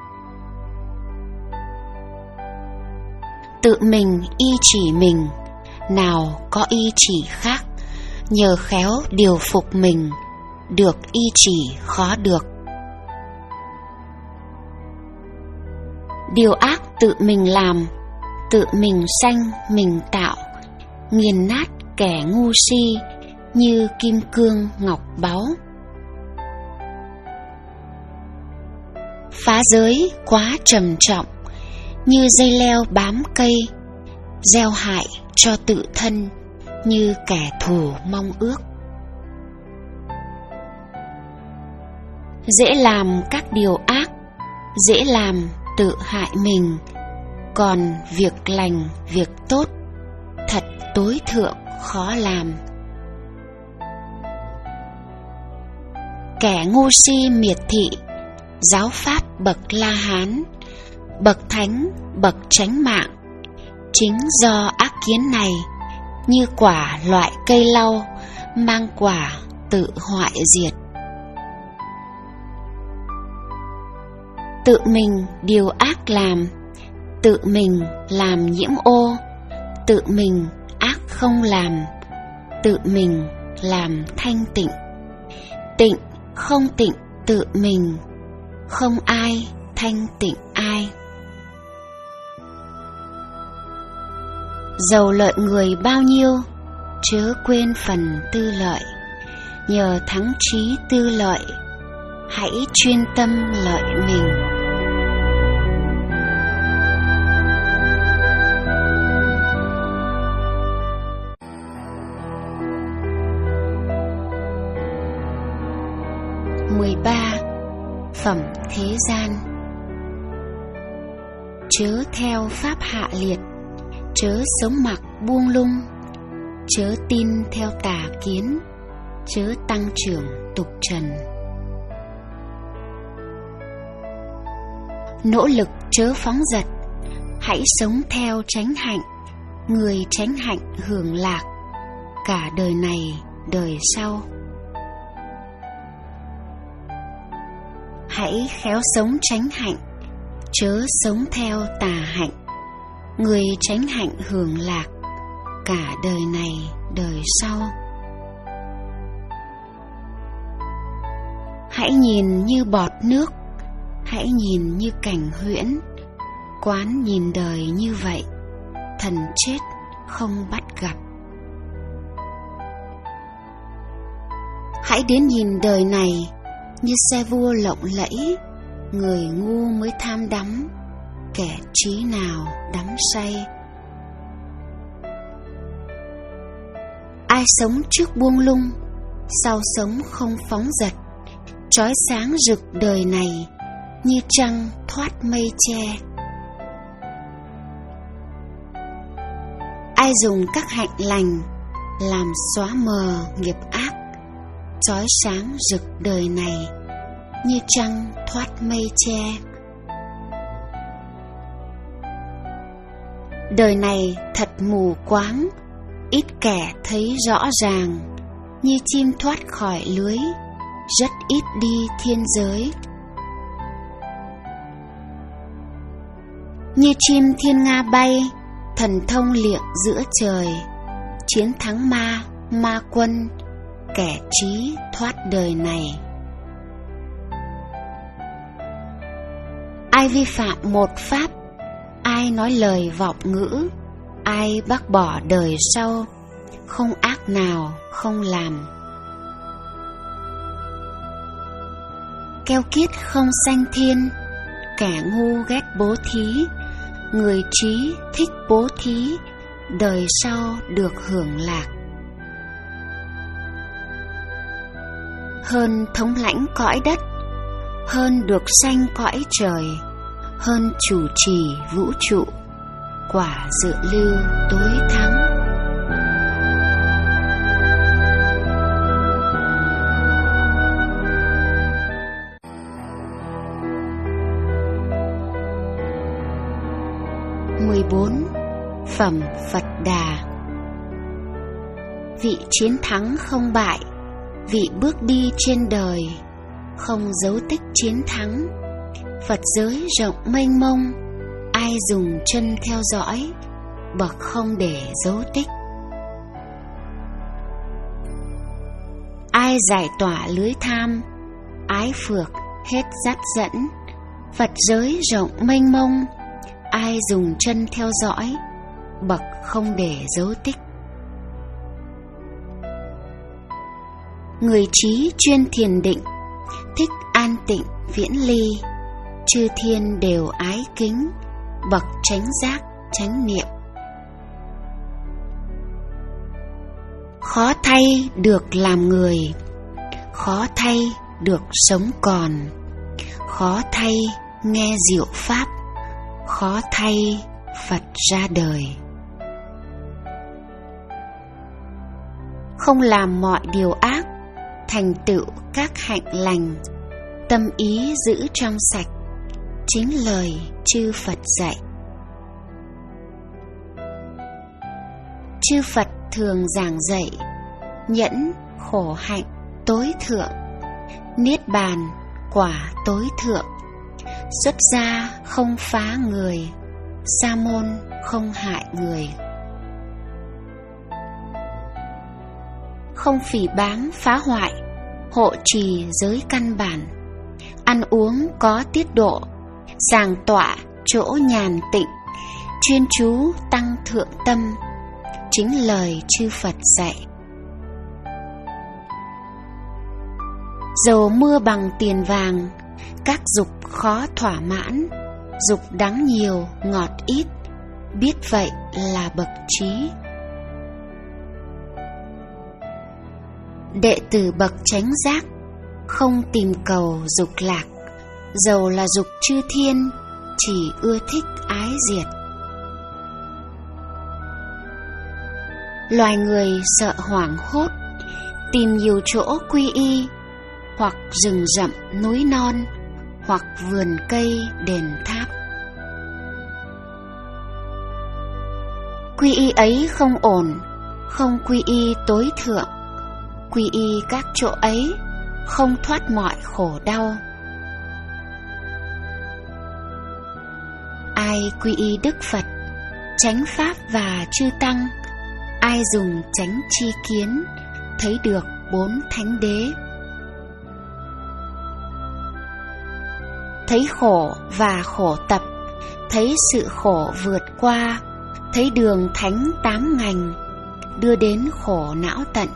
Tự mình y chỉ mình, nào có y chỉ khác. Nhờ khéo điều phục mình, được y chỉ khó được. Điều ác tự mình làm, tự mình sanh mình tạo. Nghiền nát kẻ ngu si, như kim cương ngọc báu. Phá giới quá trầm trọng, như dây leo bám cây. Gieo hại cho tự thân, như kẻ thù mong ước. Dễ làm các điều ác, dễ làm tự hại mình. Còn việc lành, việc tốt, thật tối thượng khó làm. Kẻ ngu si miệt thị, giáo pháp bậc La Hán, bậc thánh, bậc chánh mạng. Chính do ác kiến này, như quả loại cây lau, mang quả tự hoại diệt. Tự mình điều ác làm, tự mình làm nhiễm ô. Tự mình ác không làm, tự mình làm thanh tịnh. Tịnh không tịnh tự mình, không ai thanh tịnh ai. Dầu lợi người bao nhiêu, chớ quên phần tư lợi. Nhờ thắng trí tư lợi, hãy chuyên tâm lợi mình. mười ba. Phẩm thế gian. Chớ theo pháp hạ liệt, chớ sống mặc buông lung. Chớ tin theo tà kiến, chớ tăng trưởng tục trần. nỗ lực chớ phóng dật, hãy sống theo chánh hạnh. Người chánh hạnh hưởng lạc cả đời này đời sau. Hãy khéo sống chánh hạnh, chớ sống theo tà hạnh. Người chánh hạnh hưởng lạc cả đời này đời sau. Hãy nhìn như bọt nước, hãy nhìn như cảnh huyễn. Quán nhìn đời như vậy, thần chết không bắt gặp. Hãy đến nhìn đời này như xe vua lộng lẫy. Người ngu mới tham đắm, kẻ trí nào đắm say. Ai sống trước buông lung, sau sống không phóng dật. Chói sáng rực đời này như trăng thoát mây che. Ai dùng các hạnh lành làm xóa mờ nghiệp ác. Chói sáng rực đời này như trăng thoát mây che. Đời này thật mù quáng, ít kẻ thấy rõ ràng. Như chim thoát khỏi lưới, rất ít đi thiên giới. Như chim thiên nga bay, thần thông liệng giữa trời. Chiến thắng ma, ma quân, kẻ trí thoát đời này. Ai vi phạm một pháp, ai nói lời vọng ngữ, ai bác bỏ đời sau, không ác nào không làm. Keo kiết không sanh thiên, kẻ ngu ghét bố thí. Người trí thích bố thí, đời sau được hưởng lạc. Hơn thống lãnh cõi đất, hơn được sanh cõi trời, hơn chủ trì vũ trụ, quả dự lưu tối thắng. mười bốn. Phẩm Phật Đà. Vị chiến thắng không bại, vị bước đi trên đời, không dấu tích chiến thắng. Phật giới rộng mênh mông, ai dùng chân theo dõi, bậc không để dấu tích. Ai giải tỏa lưới tham, ái phược hết dắt dẫn. Phật giới rộng mênh mông, ai dùng chân theo dõi, bậc không để dấu tích. Người trí chuyên thiền định, thích an tịnh viễn ly. Chư thiên đều ái kính, bậc chánh giác chánh niệm. Khó thay được làm người, khó thay được sống còn. Khó thay nghe diệu pháp, khó thay Phật ra đời. Không làm mọi điều ác, thành tựu các hạnh lành. Tâm ý giữ trong sạch, chính lời chư Phật dạy. Chư Phật thường giảng dạy, nhẫn khổ hạnh tối thượng. Niết bàn quả tối thượng. Xuất gia không phá người, sa môn không hại người. Không phỉ báng phá hoại, hộ trì giới căn bản. Ăn uống có tiết độ, sàng tọa chỗ nhàn tịnh. Chuyên chú tăng thượng tâm, chính lời chư Phật dạy. Dầu mưa bằng tiền vàng, các dục khó thỏa mãn. Dục đắng nhiều ngọt ít, biết vậy là bậc trí. Đệ tử bậc chánh giác, không tìm cầu dục lạc. Dầu là dục chư thiên, chỉ ưa thích ái diệt. Loài người sợ hoảng hốt, tìm nhiều chỗ quy y, hoặc rừng rậm núi non, hoặc vườn cây đền tháp. Quy y ấy không ổn, không quy y tối thượng. Quy y các chỗ ấy, không thoát mọi khổ đau. Ai quy y Đức Phật, chánh Pháp và chư Tăng, ai dùng chánh tri kiến, thấy được bốn thánh đế. Thấy khổ và khổ tập, thấy sự khổ vượt qua, thấy đường thánh tám ngành, đưa đến khổ não tận.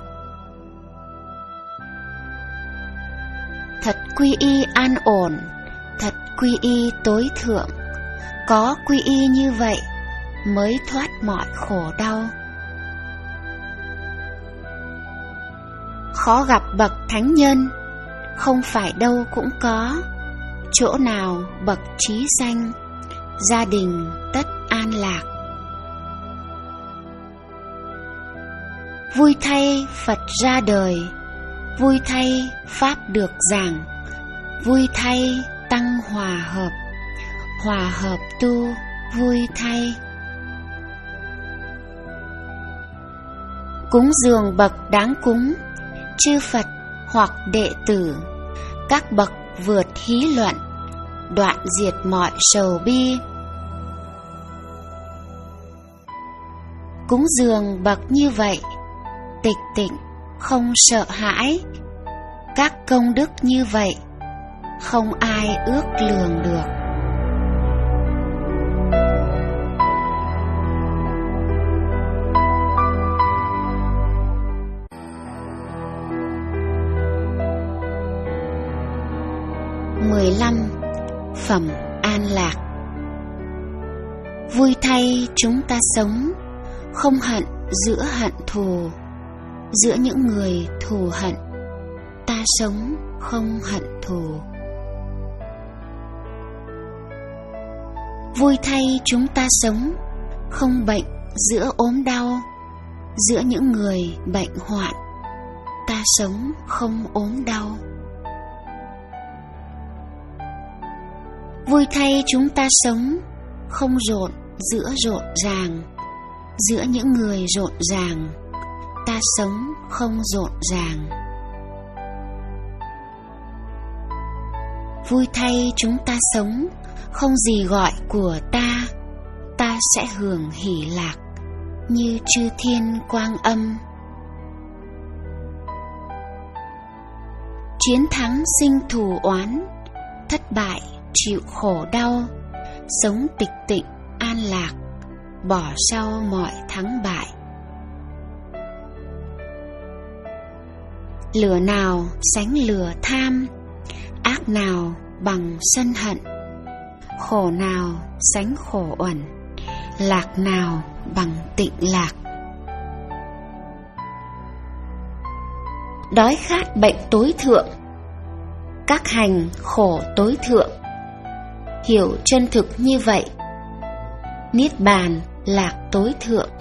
Thật quy y an ổn, thật quy y tối thượng. Có quy y như vậy mới thoát mọi khổ đau. Khó gặp bậc thánh nhân, không phải đâu cũng có. Chỗ nào bậc trí sanh, gia đình tất an lạc. Vui thay Phật ra đời, vui thay Pháp được giảng, vui thay Tăng hòa hợp, hòa hợp tu vui thay. Cúng dường bậc đáng cúng, chư Phật hoặc đệ tử, các bậc vượt hí luận, đoạn diệt mọi sầu bi. Cúng dường bậc như vậy, tịch tịnh không sợ hãi. Các công đức như vậy, không ai ước lường được. mười lăm. Phẩm an lạc. Vui thay chúng ta sống, không hận giữa hận thù. Giữa những người thù hận, ta sống không hận thù. Vui thay chúng ta sống, không bệnh giữa ốm đau. Giữa những người bệnh hoạn, ta sống không ốm đau. Vui thay chúng ta sống, không rộn giữa rộn ràng. Giữa những người rộn ràng, ta sống không rộn ràng. Vui thay chúng ta sống, không gì gọi của ta. Ta sẽ hưởng hỷ lạc, như chư thiên quang âm. Chiến thắng sinh thù oán, thất bại chịu khổ đau. Sống tịch tịnh an lạc, bỏ sau mọi thắng bại. Lửa nào sánh lửa tham, ác nào bằng sân hận. Khổ nào sánh khổ uẩn, lạc nào bằng tịnh lạc. Đói khát bệnh tối thượng, các hành khổ tối thượng. Hiểu chân thực như vậy, niết bàn lạc tối thượng.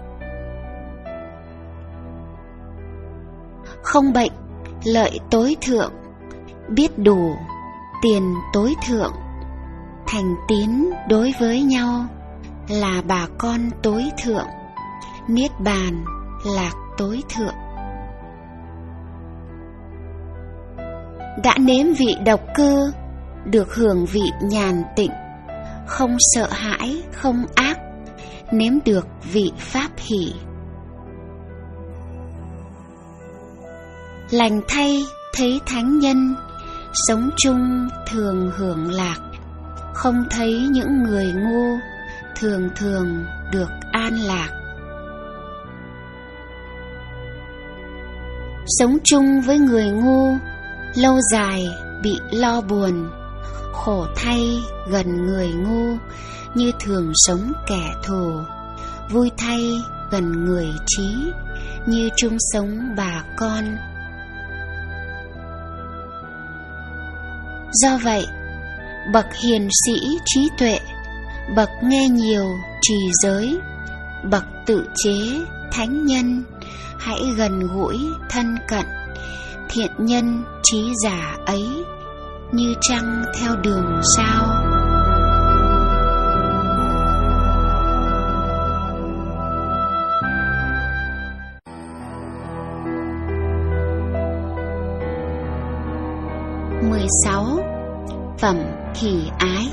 Không bệnh lợi tối thượng, biết đủ tiền tối thượng. Thành tín đối với nhau, là bà con tối thượng. Niết bàn lạc tối thượng. Đã nếm vị độc cư, được hưởng vị nhàn tịnh. Không sợ hãi, không ác, nếm được vị pháp hỷ. Lành thay thấy thánh nhân, sống chung thường hưởng lạc. Không thấy những người ngu, thường thường được an lạc. Sống chung với người ngu, lâu dài bị lo buồn. Khổ thay gần người ngu, như thường sống kẻ thù. Vui thay gần người trí, như chung sống bà con. Do vậy, bậc hiền sĩ trí tuệ, bậc nghe nhiều trì giới, bậc tự chế thánh nhân, hãy gần gũi thân cận thiện nhân trí giả ấy. như trăng theo đường sao. mười sáu. Phẩm hỷ ái.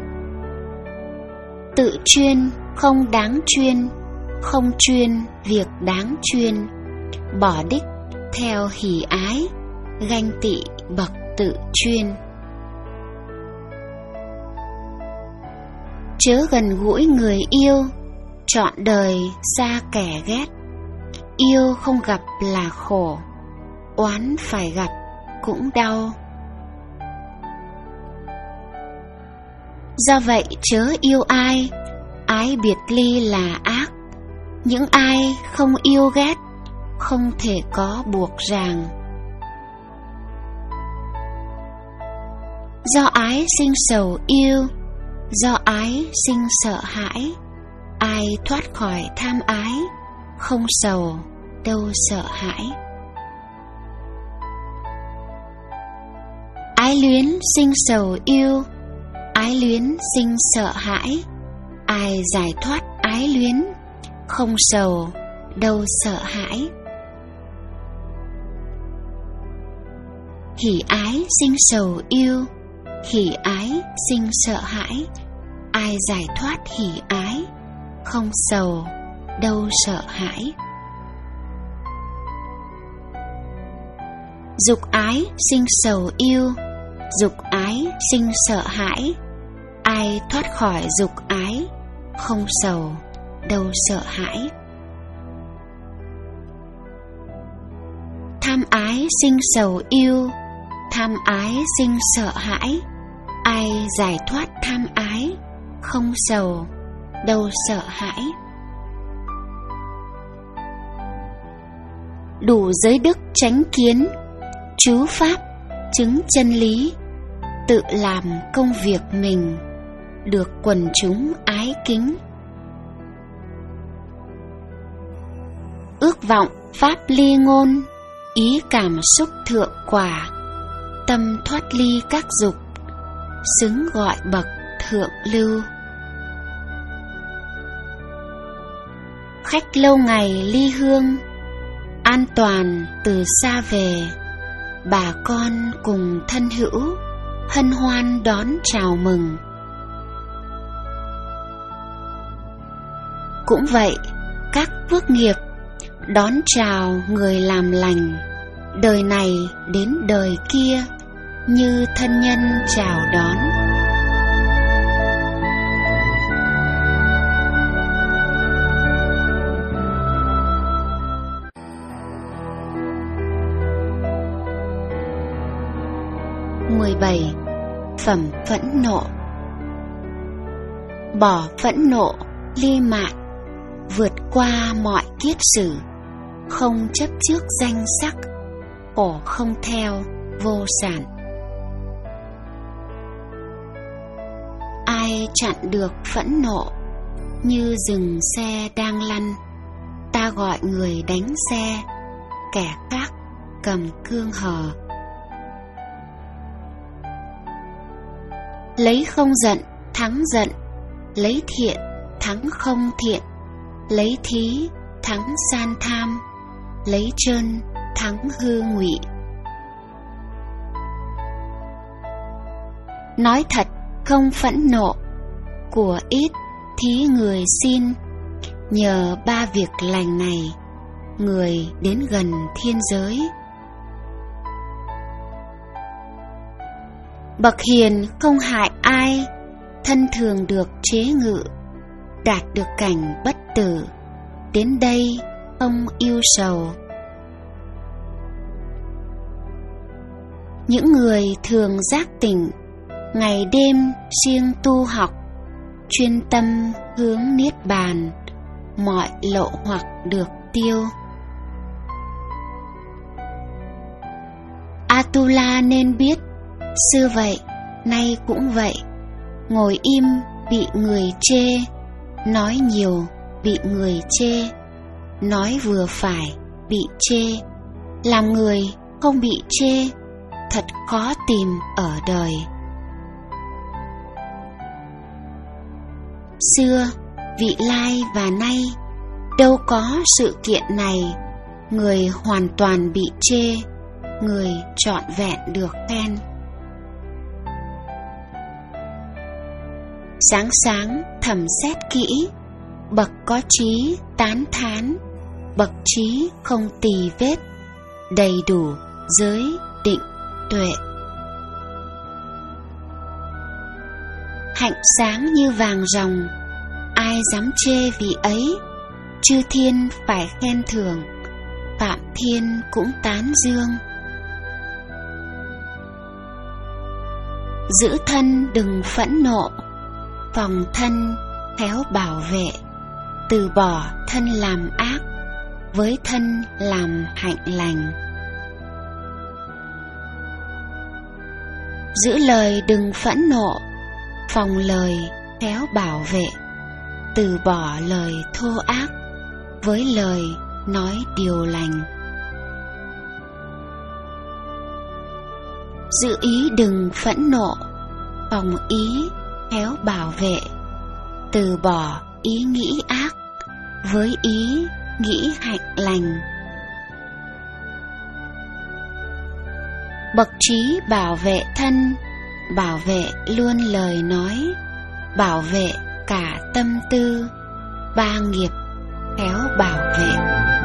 Tự chuyên không đáng chuyên, không chuyên việc đáng chuyên, bỏ đích theo hỷ ái, ganh tị bậc tự chuyên. Chớ gần gũi người yêu, trọn đời xa kẻ ghét. Yêu không gặp là khổ, oán phải gặp cũng đau. Do vậy chớ yêu ai, ái biệt ly là ác. Những ai không yêu ghét, không thể có buộc ràng. Do ái sinh sầu yêu, do ái sinh sợ hãi. Ai thoát khỏi tham ái, không sầu đâu sợ hãi. Ái luyến sinh sầu yêu, ái luyến sinh sợ hãi. Ai giải thoát ái luyến, không sầu đâu sợ hãi. Hỷ ái sinh sầu yêu, hỷ ái sinh sợ hãi. Ai giải thoát hỷ ái, không sầu đâu sợ hãi. Dục ái sinh sầu yêu, dục ái sinh sợ hãi. Ai thoát khỏi dục ái, không sầu đâu sợ hãi. Tham ái sinh sầu yêu, tham ái sinh sợ hãi. Ai giải thoát tham ái, không sầu đâu sợ hãi. Đủ giới đức chánh kiến, chú pháp chứng chân lý. Tự làm công việc mình, được quần chúng ái kính. Ước vọng pháp ly ngôn, ý cảm xúc thượng quả. Tâm thoát ly các dục, xứng gọi bậc thượng lưu. Khách lâu ngày ly hương, an toàn từ xa về. Bà con cùng thân hữu, hân hoan đón chào mừng. Cũng vậy, các phước nghiệp đón chào người làm lành. Đời này đến đời kia, như thân nhân chào đón. mười bảy. Phẩm phẫn nộ. Bỏ phẫn nộ, ly mạn, vượt qua mọi kiết sử. Không chấp trước danh sắc, khổ không theo vô sản. Ai chặn được phẫn nộ, như dừng xe đang lăn. Ta gọi người đánh xe, kẻ khác cầm cương hờ. Lấy không giận thắng giận, lấy thiện thắng không thiện. Lấy thí thắng san tham, lấy trơn thắng hư ngụy. Nói thật không phẫn nộ, của ít thí người xin. Nhờ ba việc lành này, người đến gần thiên giới. Bậc hiền không hại ai, thân thường được chế ngự. Đạt được cảnh bất tử, đến đây không yêu sầu. Những người thường giác tỉnh, ngày đêm siêng tu học. Chuyên tâm hướng niết bàn, mọi lậu hoặc được tiêu. Atula nên biết, xưa vậy, nay cũng vậy. Ngồi im bị người chê, nói nhiều bị người chê. Nói vừa phải bị chê, làm người không bị chê. thật khó tìm ở đời. Xưa, vị lai và nay, đâu có sự kiện này, người hoàn toàn bị chê, người trọn vẹn được khen. Sáng sáng thầm xét kỹ, bậc có trí tán thán, bậc trí không tì vết, đầy đủ giới định tuệ. Hạnh sáng như vàng ròng, ai dám chê vị ấy, chư thiên phải khen thưởng, phạm thiên cũng tán dương. Giữ thân đừng phẫn nộ, phòng thân khéo bảo vệ, từ bỏ thân làm ác, với thân làm hạnh lành. Giữ lời đừng phẫn nộ, phòng lời khéo bảo vệ, từ bỏ lời thô ác, với lời nói điều lành. Giữ ý đừng phẫn nộ, phòng ý khéo bảo vệ, từ bỏ ý nghĩ ác, với ý nghĩ hạnh lành. Bậc trí bảo vệ thân, bảo vệ luôn lời nói, bảo vệ cả tâm tư, ba nghiệp khéo bảo vệ.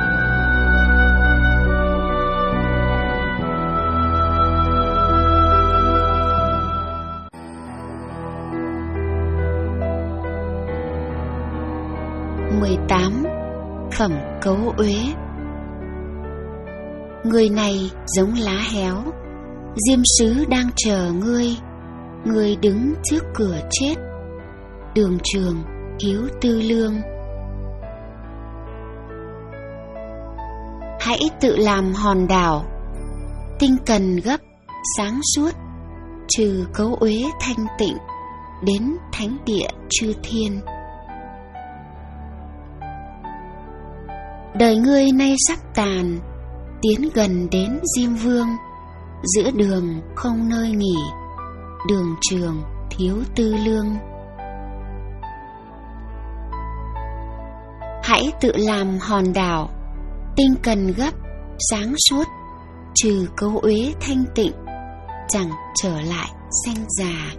mười tám. Phẩm cấu uế. Người này giống lá héo, diêm sứ đang chờ ngươi, ngươi đứng trước cửa chết, đường trường thiếu tư lương. Hãy tự làm hòn đảo, tinh cần gấp sáng suốt, trừ cấu uế thanh tịnh, đến thánh địa chư thiên. Đời ngươi nay sắp tàn, tiến gần đến Diêm Vương, giữa đường không nơi nghỉ, đường trường thiếu tư lương. Hãy tự làm hòn đảo, tinh cần gấp sáng suốt, trừ cấu uế thanh tịnh, chẳng trở lại sanh già.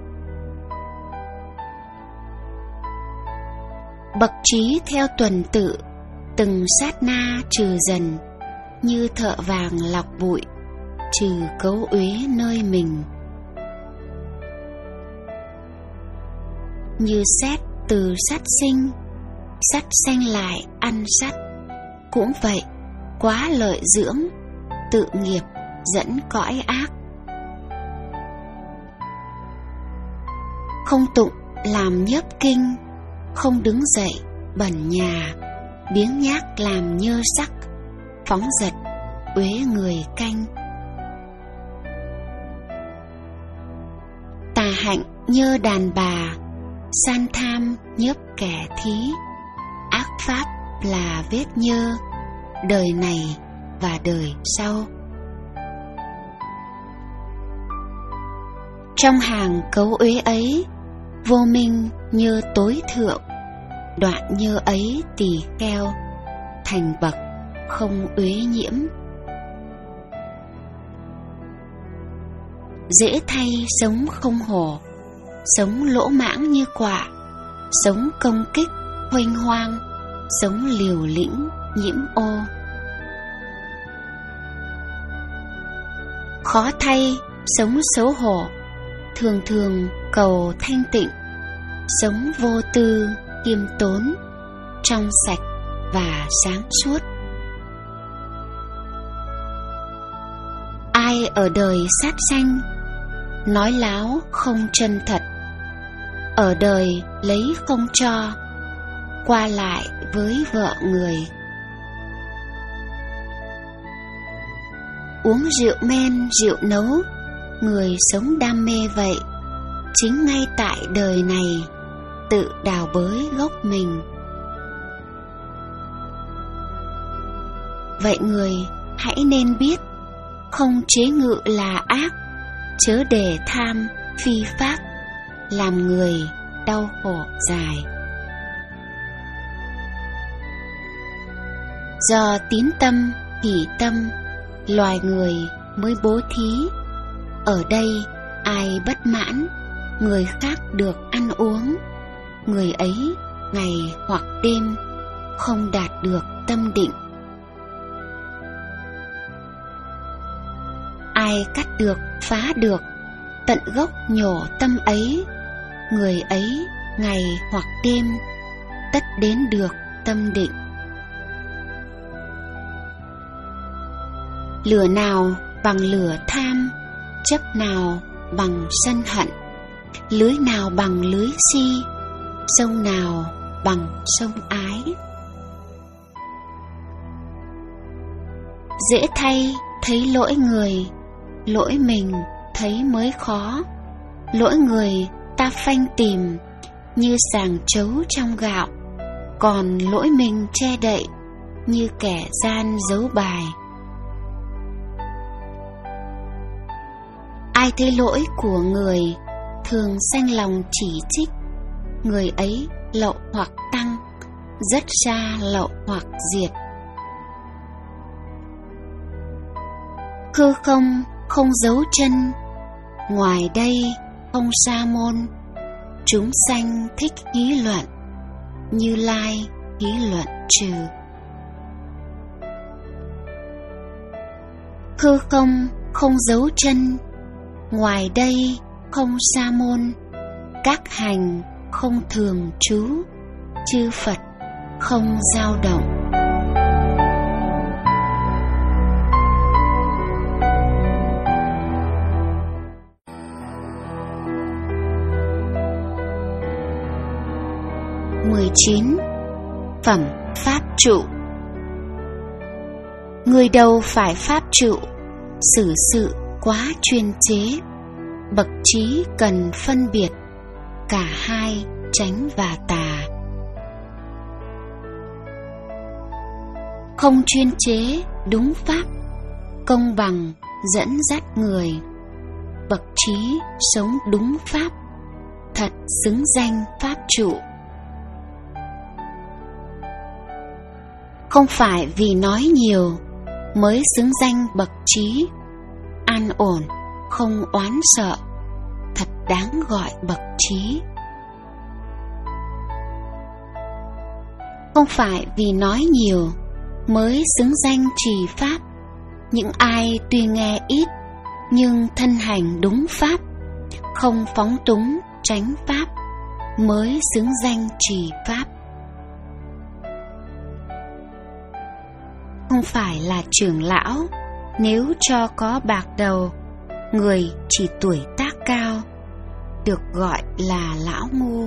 Bậc trí theo tuần tự, từng sát na trừ dần, như thợ vàng lọc bụi, trừ cấu uế nơi mình. Như sét từ sắt sinh, sắt sanh lại ăn sắt, cũng vậy quá lợi dưỡng, tự nghiệp dẫn cõi ác. Không tụng làm nhớp kinh, không đứng dậy bẩn nhà, biếng nhác làm nhơ sắc, phóng dật uế người canh. Tà hạnh nhơ đàn bà, san tham nhớp kẻ thí, ác pháp là vết nhơ, đời này và đời sau. Trong hàng cấu uế ấy, vô minh nhơ tối thượng, đoạn nhơ ấy tỳ kheo, thành bậc không uế nhiễm. Dễ thay sống không hổ, sống lỗ mãng như quạ, sống công kích huênh hoang, sống liều lĩnh nhiễm ô. Khó thay sống xấu hổ, thường thường cầu thanh tịnh, sống vô tư khiêm tốn, trong sạch và sáng suốt. Ai ở đời sát sanh, nói láo không chân thật, ở đời lấy không cho, qua lại với vợ người. Uống rượu men rượu nấu, người sống đam mê vậy, chính ngay tại đời này tự đào bới gốc mình. Vậy người hãy nên biết, không chế ngự là ác, chớ để tham phi pháp, làm người đau khổ dài. Do tín tâm, hỷ tâm, loài người mới bố thí. Ở đây ai bất mãn, người khác được ăn uống, người ấy ngày hoặc đêm không đạt được tâm định. Ai cắt được, phá được, tận gốc nhổ tâm ấy, người ấy ngày hoặc đêm tất đến được tâm định. Lửa nào bằng lửa tham, chấp nào bằng sân hận, lưới nào bằng lưới si, sông nào bằng sông ái. Dễ thay thấy lỗi người, lỗi mình thấy mới khó. Lỗi người ta phanh tìm như sàng trấu trong gạo, còn lỗi mình che đậy như kẻ gian giấu bài. Ai thấy lỗi của người thường sanh lòng chỉ trích, người ấy lậu hoặc tăng, rất xa lậu hoặc diệt. Hư không không dấu chân, ngoài đây không sa môn. Chúng sanh thích hí luận, Như Lai hí luận trừ. Hư không không dấu chân, ngoài đây không sa môn. Các hành không thường trú, chư Phật không dao động. mười chín. Phẩm pháp trụ. Người đầu phải pháp trụ, xử sự quá chuyên chế. Bậc trí cần phân biệt, cả hai chánh và tà. Không chuyên chế đúng pháp, công bằng dẫn dắt người. Bậc trí sống đúng pháp, thật xứng danh pháp trụ. Không phải vì nói nhiều mới xứng danh bậc trí. An ổn không oán sợ, thật đáng gọi bậc trí. Không phải vì nói nhiều mới xứng danh trì pháp. Những ai tuy nghe ít nhưng thân hành đúng pháp, không phóng túng tránh pháp, mới xứng danh trì pháp. Không phải là trưởng lão nếu cho có bạc đầu, người chỉ tuổi tác cao được gọi là lão ngu.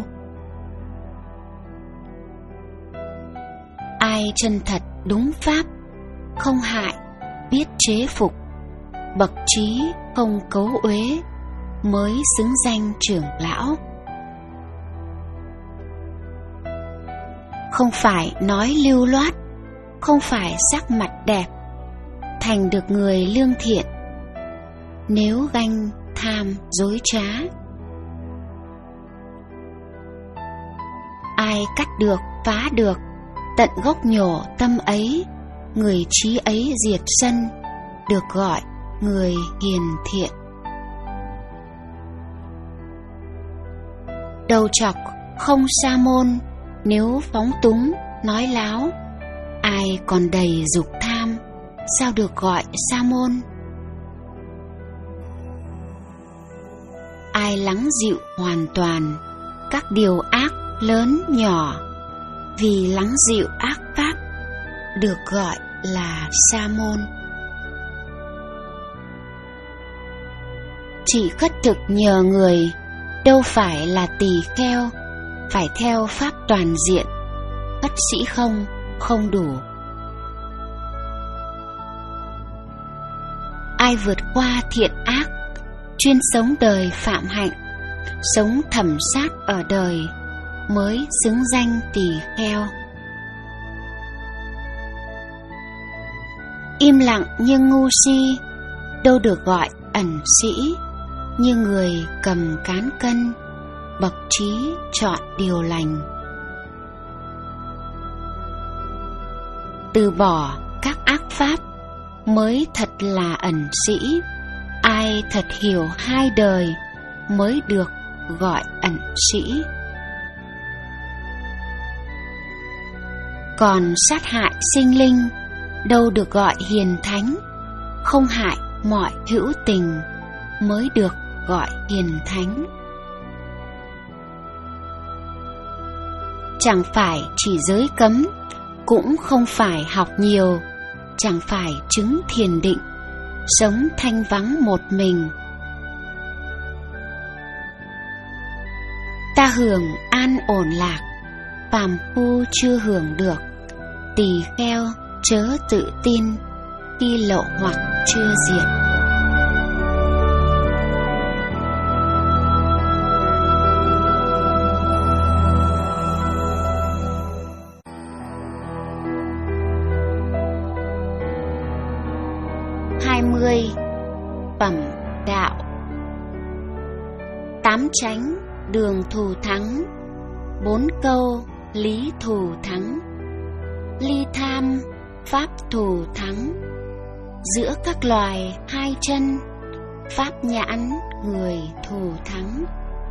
Ai chân thật đúng pháp, không hại biết chế phục, bậc trí không cấu uế, mới xứng danh trưởng lão. Không phải nói lưu loát, không phải sắc mặt đẹp, thành được người lương thiện. Nếu ganh tham dối trá, ai cắt được, phá được, tận gốc nhổ tâm ấy, người trí ấy diệt sân, được gọi người hiền thiện. Đầu chọc không sa môn, nếu phóng túng nói láo, ai còn đầy dục tham, sao được gọi sa môn. Ai lắng dịu hoàn toàn các điều ác lớn nhỏ, vì lắng dịu ác pháp, được gọi là sa môn. Chỉ khất thực nhờ người, đâu phải là tỳ kheo, phải theo pháp toàn diện. Khất sĩ không, không đủ. Ai vượt qua thiện ác, chuyên sống đời phạm hạnh, sống thẩm sát ở đời, mới xứng danh tỳ kheo. Im lặng nhưng ngu si, đâu được gọi ẩn sĩ. như người cầm cán cân, bậc trí chọn điều lành. Từ bỏ các ác pháp mới thật là ẩn sĩ. Ai thật hiểu hai đời mới được gọi ẩn sĩ. Còn sát hại sinh linh đâu được gọi hiền thánh. Không hại mọi hữu tình mới được gọi hiền thánh. Chẳng phải chỉ giới cấm, cũng không phải học nhiều, chẳng phải chứng thiền định, sống thanh vắng một mình. Ta hưởng an ổn lạc, phàm phu chưa hưởng được. Tỳ kheo chớ tự tin, khi lậu hoặc chưa diệt. hai mươi. Phẩm đạo. Tám chánh đường thù thắng, bốn câu lý thù thắng. Ly tham pháp thù thắng, giữa các loài hai chân, pháp nhãn người thù thắng.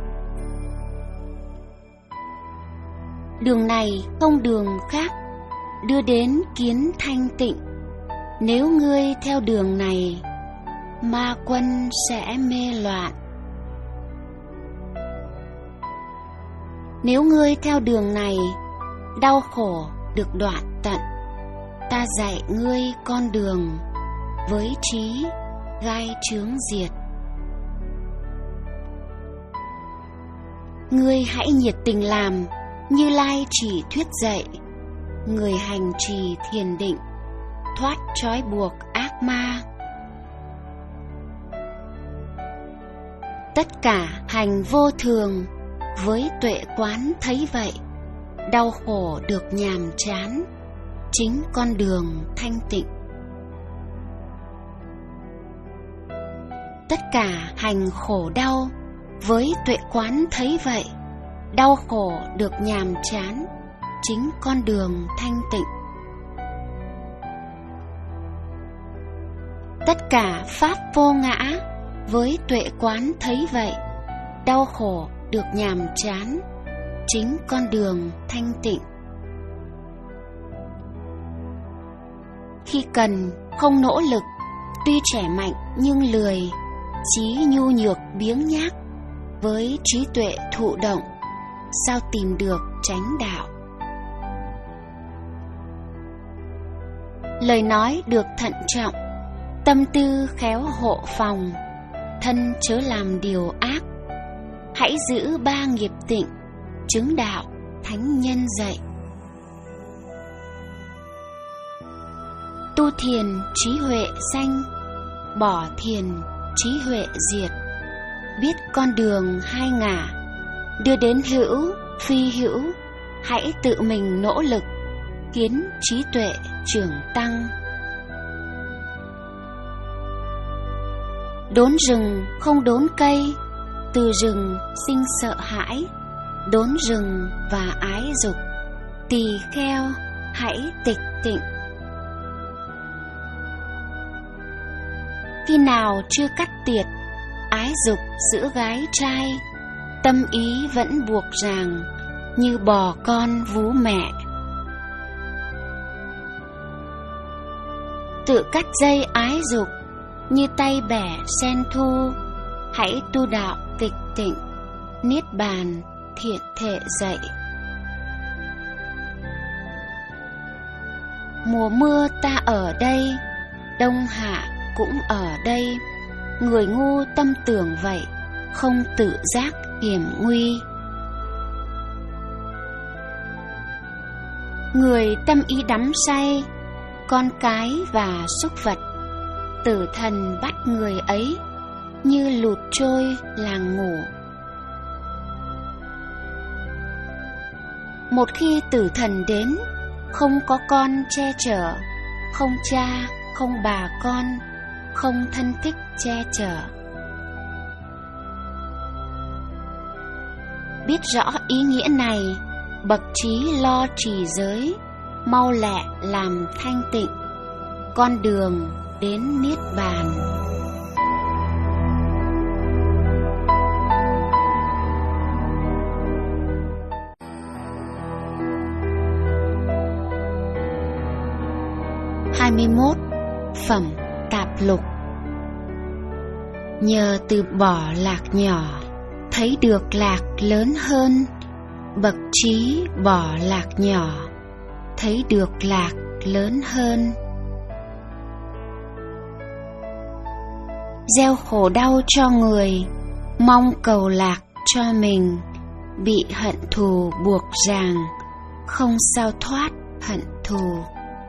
Đường này không đường khác, đưa đến kiến thanh tịnh. Nếu ngươi theo đường này, ma quân sẽ mê loạn. Nếu ngươi theo đường này, đau khổ được đoạn tận. Ta dạy ngươi con đường, với trí gai chướng diệt. Ngươi hãy nhiệt tình làm, Như Lai chỉ thuyết dạy. Người hành trì thiền định, thoát trói buộc ác ma. Tất cả hành vô thường, với tuệ quán thấy vậy. Đau khổ được nhàm chán, chính con đường thanh tịnh. Tất cả hành khổ đau, với tuệ quán thấy vậy. Đau khổ được nhàm chán, chính con đường thanh tịnh. Tất cả pháp vô ngã, với tuệ quán thấy vậy. Đau khổ được nhàm chán, chính con đường thanh tịnh. Khi cần không nỗ lực, tuy trẻ mạnh nhưng lười. Trí nhu nhược biếng nhác, với trí tuệ thụ động, sao tìm được chánh đạo. Lời nói được thận trọng, tâm tư khéo hộ phòng. Thân chớ làm điều ác, hãy giữ ba nghiệp tịnh, chứng đạo thánh nhân dạy. Tu thiền trí huệ sanh, bỏ thiền trí huệ diệt. Biết con đường hai ngả, đưa đến hữu phi hữu. Hãy tự mình nỗ lực, kiến trí tuệ trưởng tăng. Đốn rừng không đốn cây, từ rừng sinh sợ hãi. Đốn rừng và ái dục, tỳ kheo hãy tịch tịnh. Khi nào chưa cắt tiệt, ái dục giữa gái trai. Tâm ý vẫn buộc ràng, như bò con vú mẹ. Tự cắt dây ái dục, như tay bẻ sen thu. Hãy tu đạo tịch tịnh, niết bàn thiện thệ dạy. Mùa mưa ta ở đây, đông hạ cũng ở đây. Người ngu tâm tưởng vậy, không tự giác hiểm nguy. Người tâm ý đắm say, con cái và súc vật. Tử thần bắt người ấy, như lụt trôi làng ngủ. Một khi tử thần đến, không có con che chở. Không cha, không bà con, không thân thích che chở. biết rõ ý nghĩa này, bậc trí lo trì giới, mau lẹ làm thanh tịnh, con đường đến niết bàn. hai mươi mốt. Phẩm Tạp Lục. Nhờ từ bỏ lạc nhỏ, thấy được lạc lớn hơn. Bậc trí bỏ lạc nhỏ, thấy được lạc lớn hơn. Gieo khổ đau cho người, mong cầu lạc cho mình. Bị hận thù buộc ràng, không sao thoát hận thù.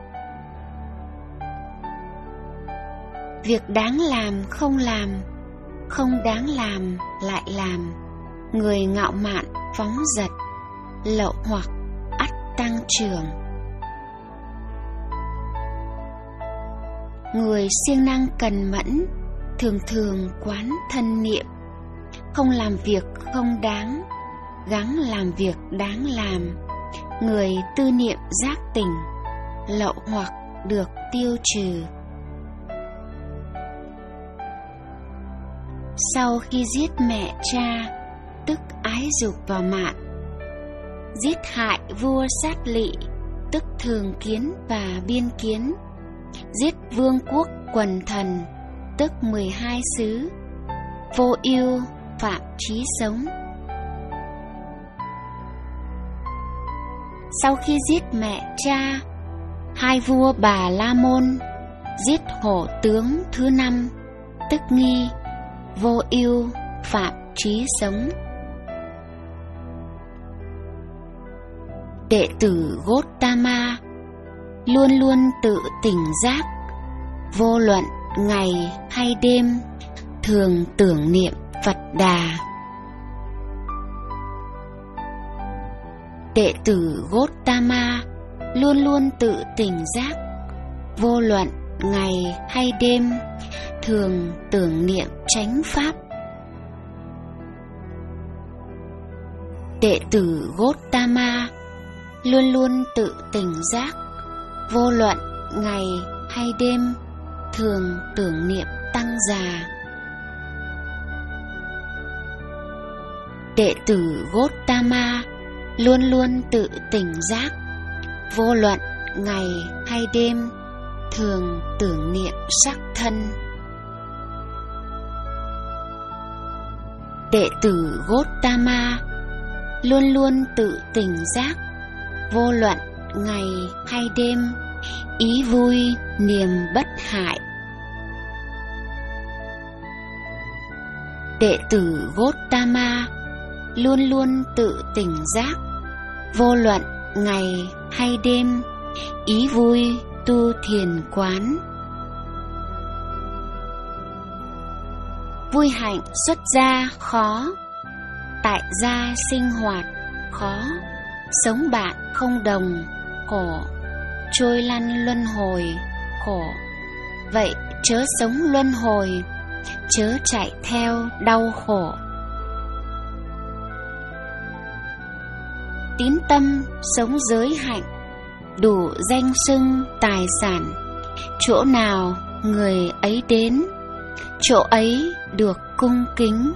Việc đáng làm không làm, không đáng làm lại làm. Người ngạo mạn phóng dật, lậu hoặc ắt tăng trưởng. Người siêng năng cần mẫn, thường thường quán thân niệm. Không làm việc không đáng, gắng làm việc đáng làm. Người tư niệm giác tỉnh, lậu hoặc được tiêu trừ. Sau khi giết mẹ cha, tức ái dục vào mạng. Giết hại vua sát lỵ, tức thường kiến và biên kiến. Giết vương quốc quần thần, tức mười hai xứ. Vô ưu phạm chí sống. Sau khi giết mẹ cha, hai vua Bà La Môn, giết hổ tướng thứ năm, tức nghi. Vô ưu phạm chí sống. Đệ tử Gotama luôn luôn tự tỉnh giác, vô luận ngày hay đêm, thường tưởng niệm Phật Đà. Đệ tử Gotama luôn luôn tự tỉnh giác, vô luận ngày hay đêm, thường tưởng niệm chánh pháp. Đệ tử Gotama luôn luôn tự tỉnh giác, vô luận ngày hay đêm, thường tưởng niệm tăng già. Đệ tử Gotama luôn luôn tự tỉnh giác, vô luận ngày hay đêm, thường tưởng niệm sắc thân. Đệ tử Gotama luôn luôn tự tỉnh giác, vô luận ngày hay đêm, ý vui niềm bất hại. Đệ tử Gotama luôn luôn tự tỉnh giác, vô luận ngày hay đêm, ý vui tu thiền quán. Vui hạnh xuất gia khó, tại gia sinh hoạt khó. Sống bạn không đồng khổ, trôi lăn luân hồi khổ. Vậy chớ sống luân hồi, chớ chạy theo đau khổ. Tín tâm sống giới hạnh, đủ danh xưng tài sản. Chỗ nào người ấy đến, chỗ ấy được cung kính.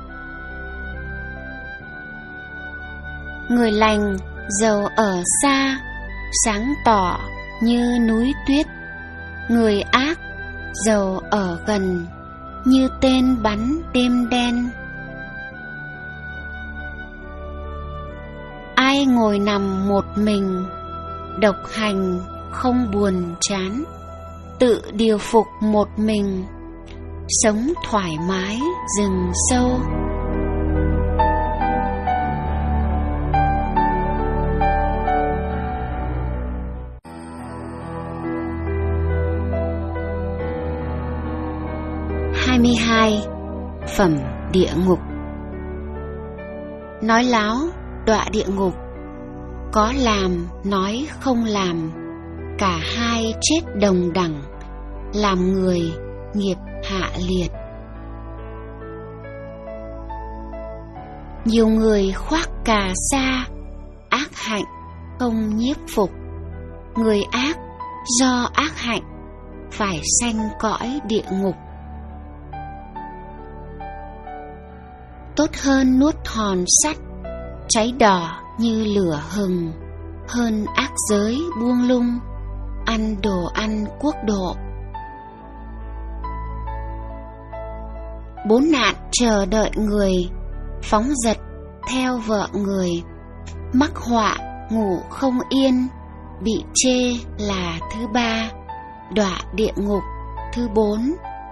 Người lành giàu ở xa, sáng tỏ như núi tuyết. Người ác giàu ở gần, như tên bắn đêm đen. Ai ngồi nằm một mình, độc hành không buồn chán. Tự điều phục một mình, sống thoải mái rừng sâu. hai mươi hai. Phẩm địa ngục. Nói láo đọa địa ngục, có làm nói không làm, cả hai chết đồng đẳng, làm người nghiệp hạ liệt. Nhiều người khoác cà sa, ác hạnh không nhiếp phục. Người ác do ác hạnh phải sanh cõi địa ngục. Tốt hơn nuốt hòn sắt cháy đỏ như lửa hừng, hơn ác giới buông lung ăn đồ ăn quốc độ. Bốn nạn chờ đợi người, phóng dật theo vợ người. Mắc họa ngủ không yên, bị chê là thứ ba, đọa địa ngục thứ bốn.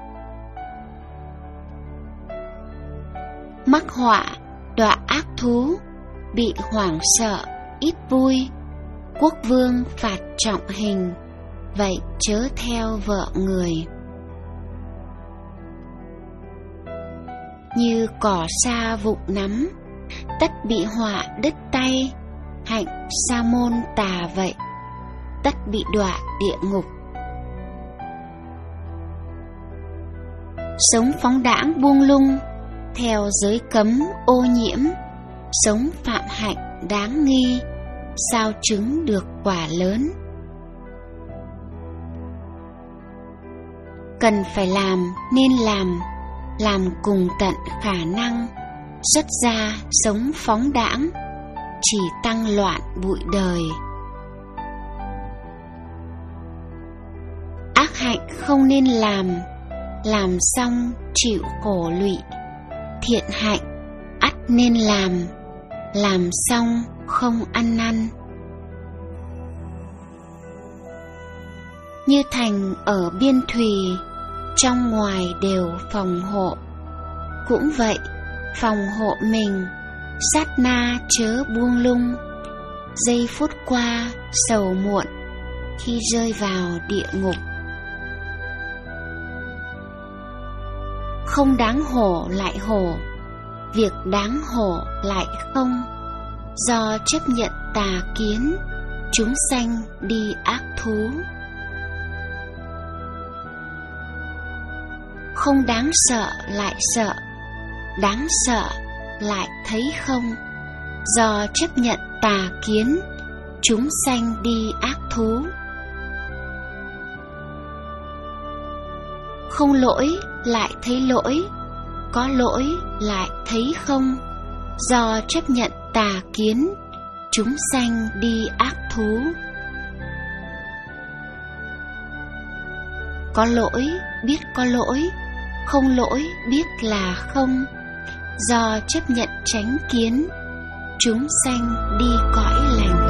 Mắc họa đọa ác thú, bị hoảng sợ ít vui. Quốc vương phạt trọng hình, vậy chớ theo vợ người. Như cỏ sa vụng nắm, tất bị họa đứt tay. Hạnh sa môn tà vậy, tất bị đọa địa ngục. Sống phóng đãng buông lung, theo giới cấm ô nhiễm. Sống phạm hạnh đáng nghi, sao chứng được quả lớn. Cần phải làm nên làm, làm cùng tận khả năng. Xuất gia sống phóng đãng, chỉ tăng loạn bụi đời. Ác hạnh không nên làm, làm xong chịu khổ lụy. Thiện hạnh ắt nên làm, làm xong không ăn năn. Như thành ở biên thùy, trong ngoài đều phòng hộ. Cũng vậy, phòng hộ mình, sát na chớ buông lung. Giây phút qua sầu muộn, khi rơi vào địa ngục. Không đáng hổ lại hổ, việc đáng hổ lại không. Do chấp nhận tà kiến, chúng sanh đi ác thú. Không đáng sợ lại sợ, đáng sợ lại thấy không. Do chấp nhận tà kiến, chúng sanh đi ác thú. Không lỗi lại thấy lỗi, có lỗi lại thấy không. Do chấp nhận tà kiến, chúng sanh đi ác thú. Có lỗi biết có lỗi, không lỗi biết là không. Do chấp nhận chánh kiến, chúng sanh đi cõi lành.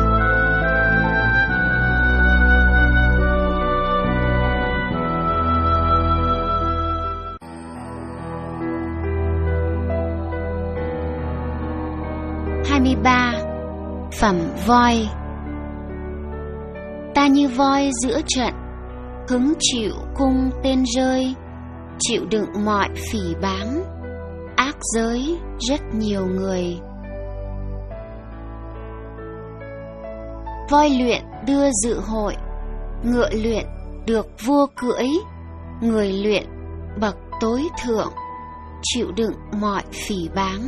hai mươi ba. Phẩm voi. Ta như voi giữa trận, hứng chịu cung tên rơi. Chịu đựng mọi phỉ báng, ác giới rất nhiều người. Voi luyện đưa dự hội, ngựa luyện được vua cưỡi. Người luyện bậc tối thượng, chịu đựng mọi phỉ báng.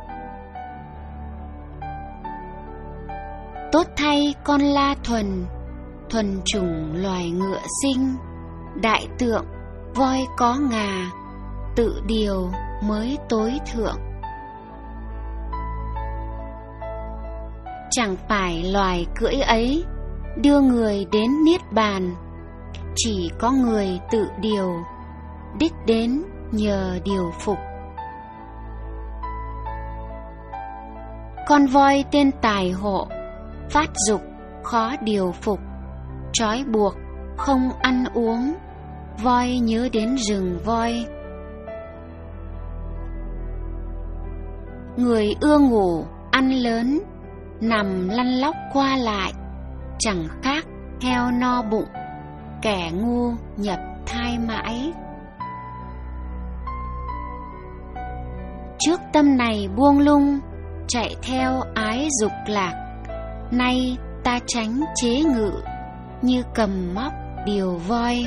Tốt thay con la thuần, thuần chủng loài ngựa sinh. Đại tượng voi có ngà, tự điều mới tối thượng. Chẳng phải loài cưỡi ấy đưa người đến niết bàn. Chỉ có người tự điều, đích đến nhờ điều phục. Con voi tên tài hộ, phát dục khó điều phục. Trói buộc không ăn uống, voi nhớ đến rừng voi. Người ưa ngủ, ăn lớn, nằm lăn lóc qua lại. Chẳng khác heo no bụng, kẻ ngu nhập thai mãi. Trước tâm này buông lung, chạy theo ái dục lạc. Nay ta tránh chế ngự, như cầm móc điều voi.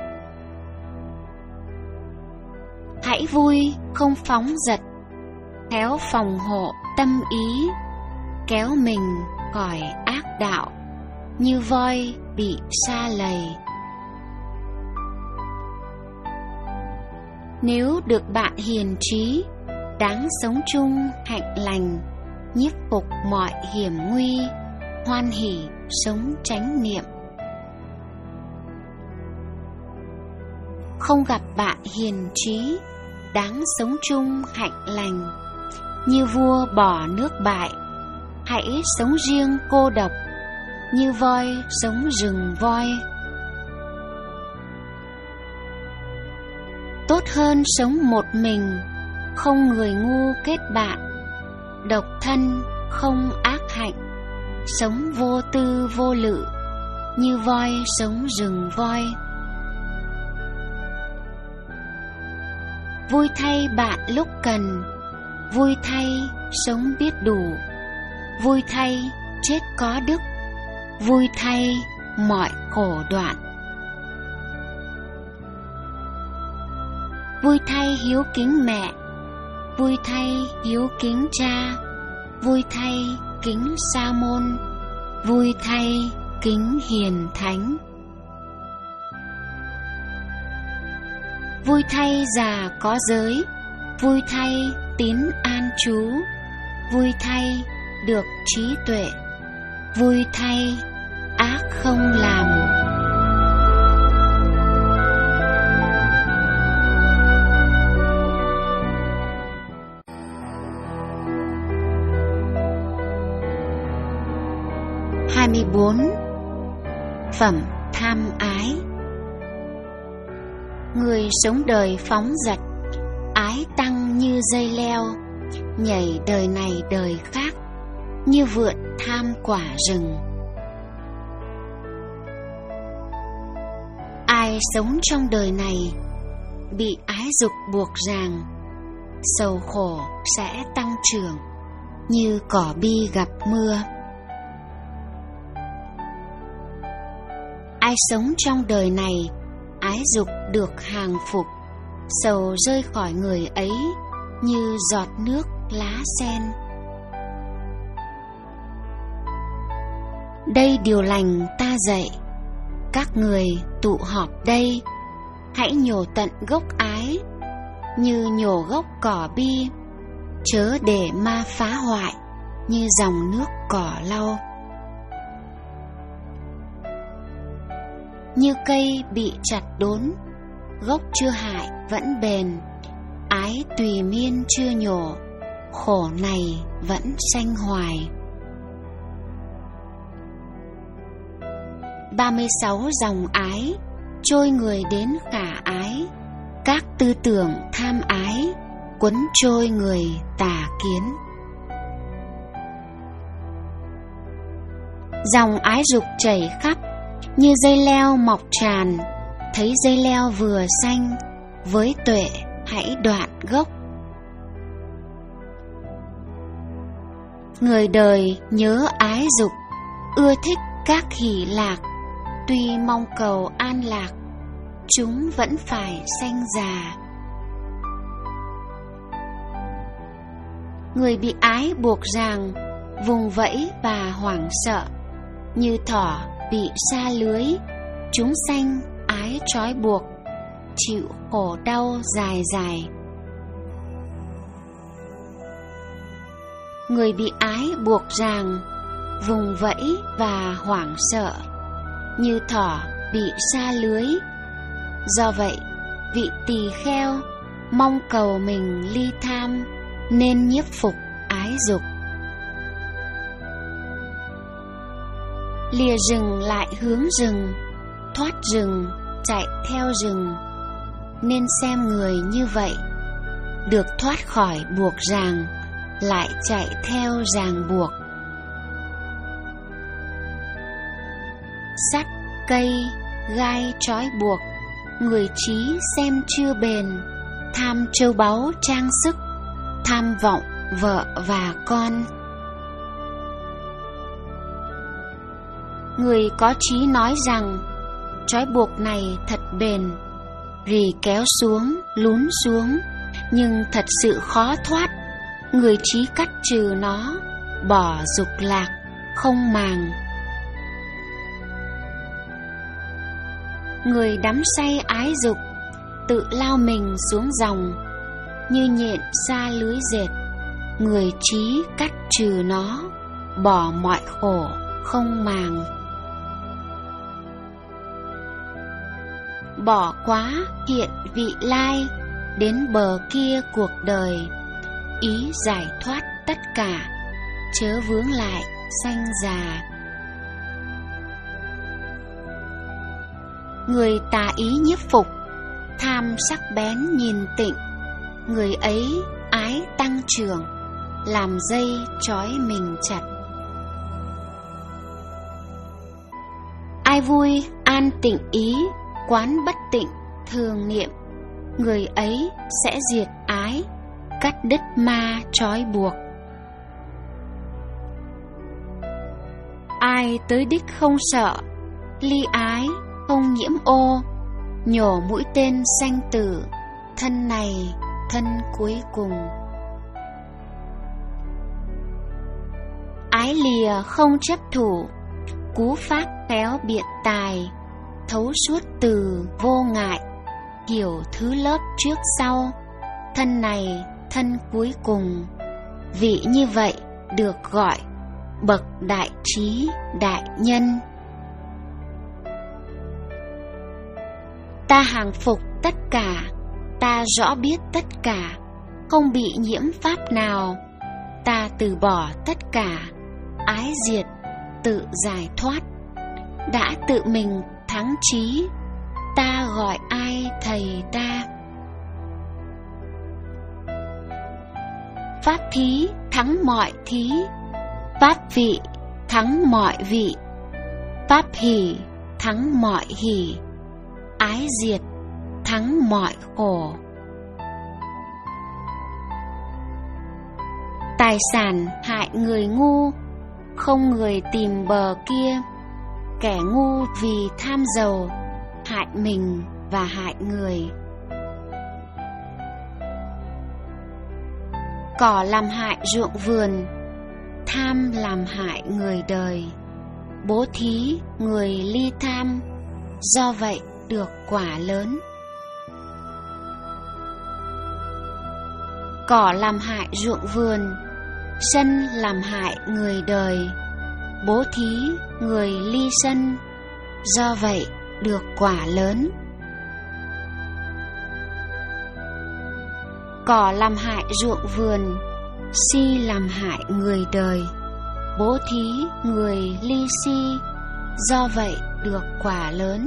Hãy vui không phóng dật, khéo phòng hộ tâm ý, kéo mình khỏi ác đạo, như voi bị sa lầy. Nếu được bạn hiền trí, đáng sống chung hạnh lành, nhiếp phục mọi hiểm nguy, hoan hỷ sống chánh niệm. Không gặp bạn hiền trí, đáng sống chung hạnh lành, như vua bỏ nước bại, hãy sống riêng cô độc, như voi sống rừng voi. Tốt hơn sống một mình, không người ngu kết bạn, độc thân không ác hạnh, sống vô tư vô lự, như voi sống rừng voi. Vui thay bạn lúc cần, vui thay sống biết đủ, vui thay chết có đức, vui thay mọi khổ đoạn. Vui thay hiếu kính mẹ, vui thay hiếu kính cha, vui thay kính sa môn, vui thay kính hiền thánh. Vui thay già có giới, vui thay tín an trú, vui thay được trí tuệ, vui thay ác không làm. hai mươi bốn. Phẩm tham ái. Người sống đời phóng dật, ái tăng như dây leo, nhảy đời này đời khác, như vượn tham quả rừng. Ai sống trong đời này bị ái dục buộc ràng, sầu khổ sẽ tăng trưởng như cỏ bi gặp mưa. Ai sống trong đời này ái dục được hàng phục, sầu rơi khỏi người ấy như giọt nước lá sen. Đây điều lành ta dạy, các người tụ họp đây, hãy nhổ tận gốc ái, như nhổ gốc cỏ bi, chớ để ma phá hoại như dòng nước cỏ lau. Như cây bị chặt đốn, gốc chưa hại vẫn bền, ái tùy miên chưa nhổ, khổ này vẫn sanh hoài. ba mươi sáu dòng ái trôi người đến khả ái, các tư tưởng tham ái quấn trôi người tà kiến. Dòng ái dục chảy khắp như dây leo mọc tràn, thấy dây leo vừa xanh, với tuệ hãy đoạn gốc. Người đời nhớ ái dục, ưa thích các hỷ lạc, tuy mong cầu an lạc, chúng vẫn phải sanh già. Người bị ái buộc ràng, vùng vẫy và hoảng sợ, như thỏ bị sa lưới, chúng sanh ái trói buộc, chịu khổ đau dài dài. Người bị ái buộc ràng, vùng vẫy và hoảng sợ, như thỏ bị sa lưới. Do vậy, vị tỳ kheo mong cầu mình ly tham, nên nhiếp phục ái dục. Lìa rừng lại hướng rừng, thoát rừng chạy theo rừng, nên xem người như vậy, được thoát khỏi buộc ràng, lại chạy theo ràng buộc. Sắt, cây, gai trói buộc, người trí xem chưa bền, tham châu báu trang sức, tham vọng vợ và con. Người có trí nói rằng trói buộc này thật bền, rì kéo xuống, lún xuống, nhưng thật sự khó thoát, người trí cắt trừ nó, bỏ dục lạc không màng. Người đắm say ái dục, tự lao mình xuống dòng, như nhện sa lưới dệt, người trí cắt trừ nó, bỏ mọi khổ không màng. Bỏ quá hiện vị lai, đến bờ kia cuộc đời, ý giải thoát tất cả, chớ vướng lại sanh già. Người tà ý nhiếp phục, tham sắc bén nhìn tịnh, người ấy ái tăng trưởng, làm dây trói mình chặt. Ai vui an tịnh ý, quán bất tịnh thường niệm, người ấy sẽ diệt ái, cắt đứt ma trói buộc. Ai tới đích không sợ, ly ái không nhiễm ô, nhổ mũi tên sanh tử, thân này thân cuối cùng. Ái lìa không chấp thủ, cú pháp khéo biện tài, thấu suốt từ vô ngại, hiểu thứ lớp trước sau, thân này thân cuối cùng. Vị như vậy được gọi bậc đại trí đại nhân. Ta hàng phục tất cả, ta rõ biết tất cả, không bị nhiễm pháp nào. Ta từ bỏ tất cả, ái diệt tự giải thoát. Đã tự mình thắng trí, ta gọi ai thầy ta. Pháp thí thắng mọi thí, pháp vị thắng mọi vị, pháp hỷ thắng mọi hỷ, ái diệt thắng mọi khổ. Tài sản hại người ngu, không người tìm bờ kia. Kẻ ngu vì tham giàu, hại mình và hại người. Cỏ làm hại ruộng vườn, tham làm hại người đời. Bố thí người ly tham, do vậy được quả lớn. Cỏ làm hại ruộng vườn, sân làm hại người đời. Bố thí người ly sân, do vậy được quả lớn. Cỏ làm hại ruộng vườn, si làm hại người đời. Bố thí người ly si, do vậy được quả lớn.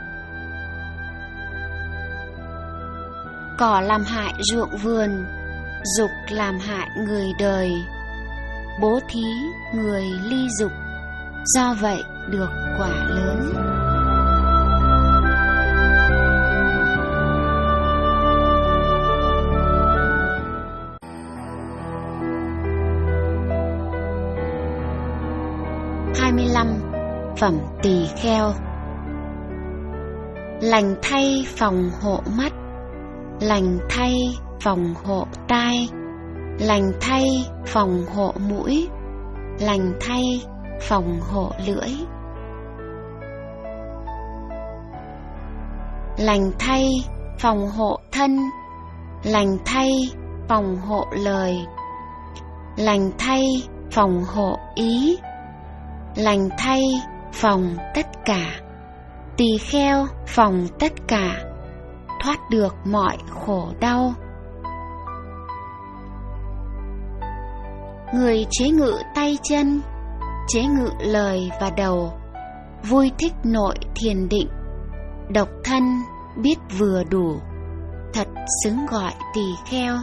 Cỏ làm hại ruộng vườn, dục làm hại người đời. Bố thí người ly dục, do vậy được quả lớn. hai mươi lăm. Phẩm tỳ kheo. Lành thay phòng hộ mắt, lành thay phòng hộ tai, lành thay phòng hộ mũi, lành thay phòng hộ lưỡi. Lành thay phòng hộ thân, lành thay phòng hộ lời, lành thay phòng hộ ý, lành thay phòng tất cả. Tỳ kheo phòng tất cả, thoát được mọi khổ đau. Người chế ngự tay chân, chế ngự lời và đầu, vui thích nội thiền định, độc thân biết vừa đủ, thật xứng gọi tỳ kheo.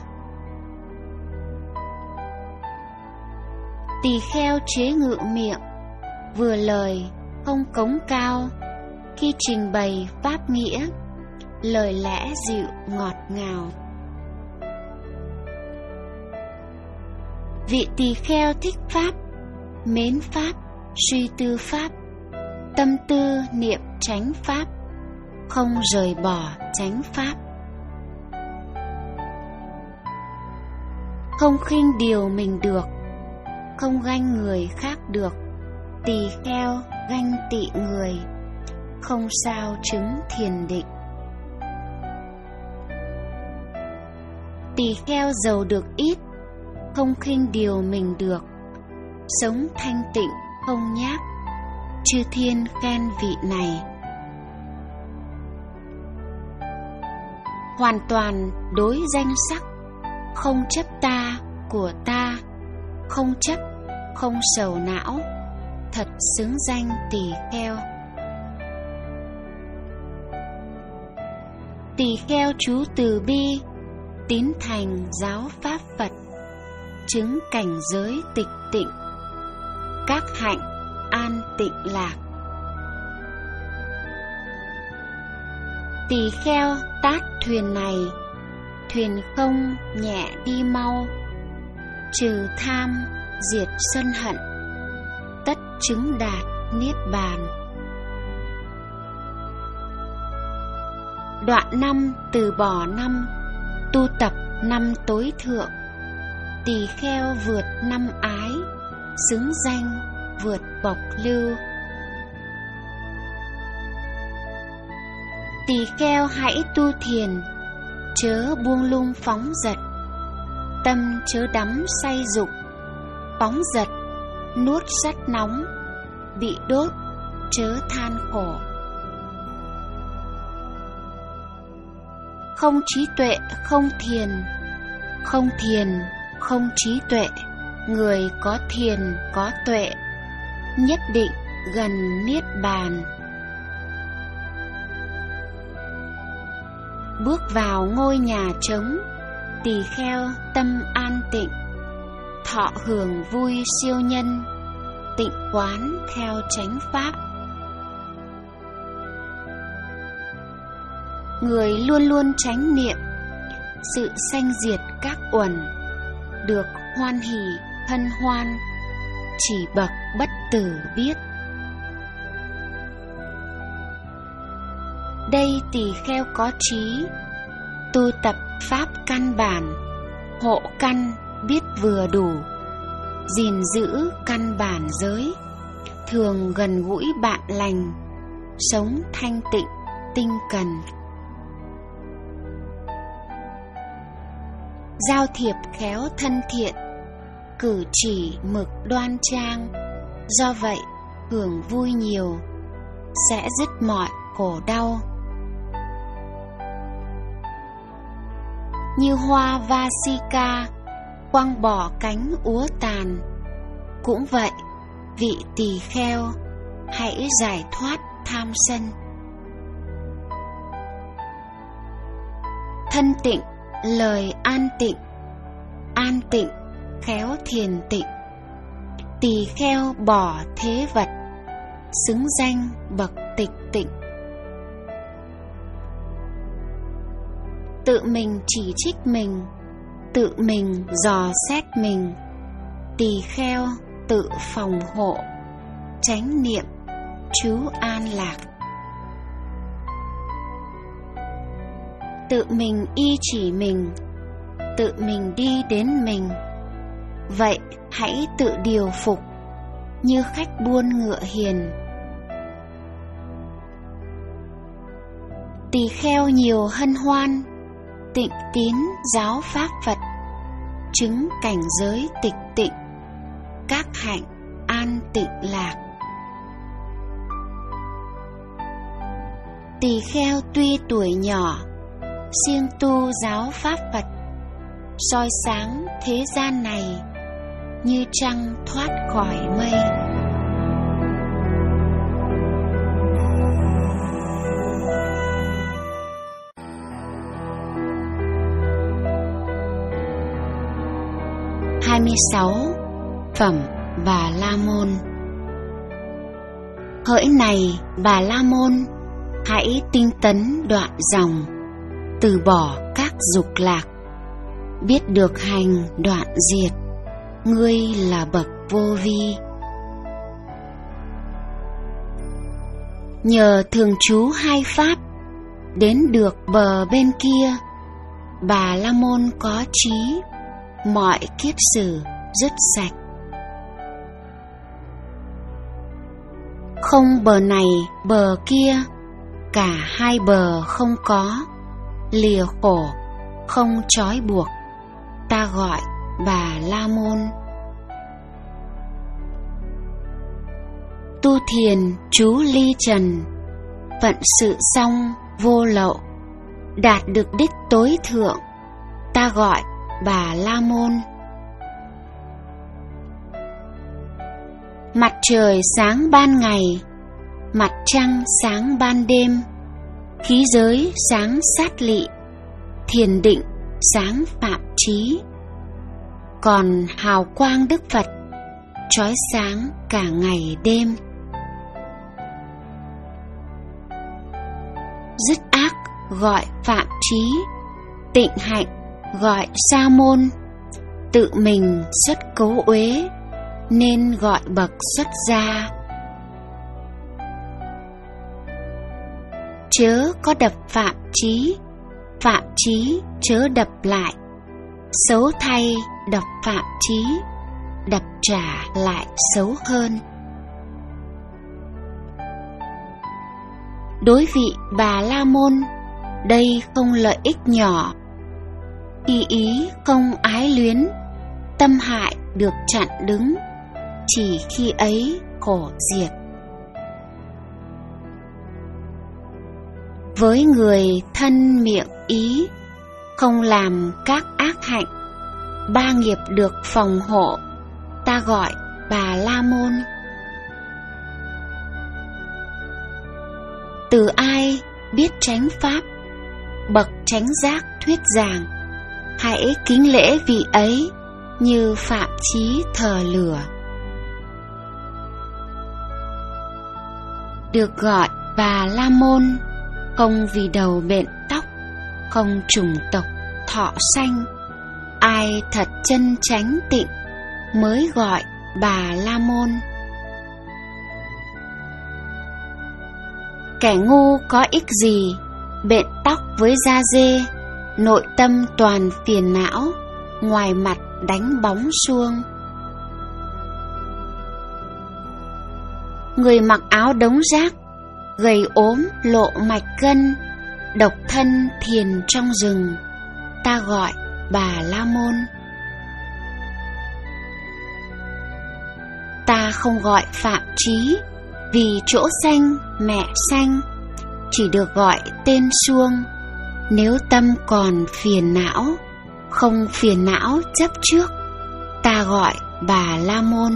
Tỳ kheo chế ngự miệng, vừa lời không cống cao, khi trình bày pháp nghĩa, lời lẽ dịu ngọt ngào. Vị tỳ kheo thích pháp, mến pháp, suy tư pháp, tâm tư niệm chánh pháp, không rời bỏ chánh pháp. không khinh điều mình được, không ganh người khác được. Tỳ kheo ganh tị người, không sao chứng thiền định. Tỳ kheo giàu được ít, không khinh điều mình được, sống thanh tịnh không nhác, chư thiên khen vị này. Hoàn toàn đối danh sắc, không chấp ta của ta, không chấp, không sầu não, thật xứng danh tỳ kheo. Tỳ kheo trú từ bi, tín thành giáo pháp Phật, chứng cảnh giới tịch tịnh, các hạnh an tịnh lạc. Tỳ kheo tát thuyền này, thuyền không nhẹ đi mau, trừ tham diệt sân hận, tất chứng đạt niết bàn. Đoạn năm từ bỏ năm, tu tập năm tối thượng, tỳ kheo vượt năm ái, xứng danh vượt bộc lưu. Tỳ kheo hãy tu thiền, chớ buông lung phóng dật, tâm chớ đắm say dục, phóng dật nuốt sắt nóng, bị đốt chớ than khổ. Không trí tuệ không thiền, không thiền không trí tuệ, người có thiền có tuệ, nhất định gần niết bàn. Bước vào ngôi nhà trống, tỳ kheo tâm an tịnh, thọ hưởng vui siêu nhân, tịnh quán theo chánh pháp. Người luôn luôn chánh niệm, sự sanh diệt các uẩn, được hoan hỷ hân hoan, chỉ bậc bất tử biết. Đây tỳ kheo có trí, tu tập pháp căn bản, hộ căn biết vừa đủ, gìn giữ căn bản giới, thường gần gũi bạn lành, sống thanh tịnh tinh cần. Giao thiệp khéo thân thiện, cử chỉ mực đoan trang, do vậy hưởng vui nhiều, sẽ dứt mọi khổ đau. Như hoa Vasika quăng bỏ cánh úa tàn, cũng vậy vị tỳ kheo hãy giải thoát tham sân. Thân tịnh lời an tịnh, an tịnh khéo thiền tịnh, tỳ kheo bỏ thế vật, xứng danh bậc tịch tịnh. Tự mình chỉ trích mình, tự mình dò xét mình, tỳ kheo tự phòng hộ, chánh niệm trú an lạc. Tự mình y chỉ mình, tự mình đi đến mình, vậy hãy tự điều phục, như khách buôn ngựa hiền. Tỳ kheo nhiều hân hoan, tịnh tín giáo pháp Phật, chứng cảnh giới tịch tịnh, các hạnh an tịnh lạc. Tỳ kheo tuy tuổi nhỏ, siêng tu giáo pháp Phật, soi sáng thế gian này, như trăng thoát khỏi mây. hai mươi sáu. Phẩm Bà La Môn. Hỡi này Bà La Môn, hãy tinh tấn đoạn dòng, từ bỏ các dục lạc, biết được hành đoạn diệt, ngươi là bậc vô vi. Nhờ thường trú hai pháp, đến được bờ bên kia, Bà La Môn có trí, mọi kiết sử dứt sạch. Không bờ này bờ kia, cả hai bờ không có, lìa khổ không trói buộc, ta gọi Bà La Môn. Tu thiền chú ly trần, phận sự xong vô lậu, đạt được đích tối thượng, ta gọi Bà La Môn. Mặt trời sáng ban ngày, mặt trăng sáng ban đêm, khí giới sáng sát lị, thiền định sáng phạm trí. Còn hào quang Đức Phật chói sáng cả ngày đêm. Dứt ác gọi phạm trí, tịnh hạnh gọi sa môn, tự mình xuất cấu uế nên gọi bậc xuất gia. Chớ có đập phạm trí, phạm trí chớ đập lại, xấu thay đập phạm trí, đập trả lại xấu hơn. Đối vị Bà La Môn, đây không lợi ích nhỏ. Khi ý không ái luyến, tâm hại được chặn đứng, chỉ khi ấy khổ diệt. Với người thân miệng ý, không làm các ác hạnh, ba nghiệp được phòng hộ, ta gọi Bà La Môn. Từ ai biết chánh pháp, bậc chánh giác thuyết giảng, hãy kính lễ vị ấy như phạm chí thờ lửa. Được gọi Bà La Môn, không vì đầu bện tóc, không chủng tộc thọ sanh. Ai thật chân chánh tịnh mới gọi Bà La Môn. Kẻ ngu có ích gì bện tóc với da dê, nội tâm toàn phiền não, ngoài mặt đánh bóng suông. Người mặc áo đống rác, gầy ốm lộ mạch gân, độc thân thiền trong rừng, ta gọi Bà La Môn. Ta không gọi phạm trí, vì chỗ sanh mẹ sanh, chỉ được gọi tên suông. Nếu tâm còn phiền não, không phiền não chấp trước, ta gọi Bà La Môn.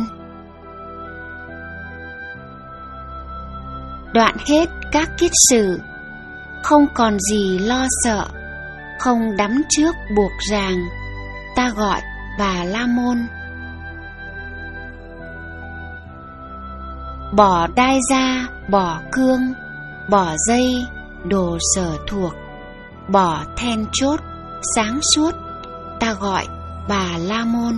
Đoạn hết các kiết sử, không còn gì lo sợ, không đắm trước buộc ràng, ta gọi Bà La Môn. Bỏ đai ra, bỏ cương, bỏ dây, đồ sở thuộc, bỏ then chốt, sáng suốt, ta gọi Bà La Môn.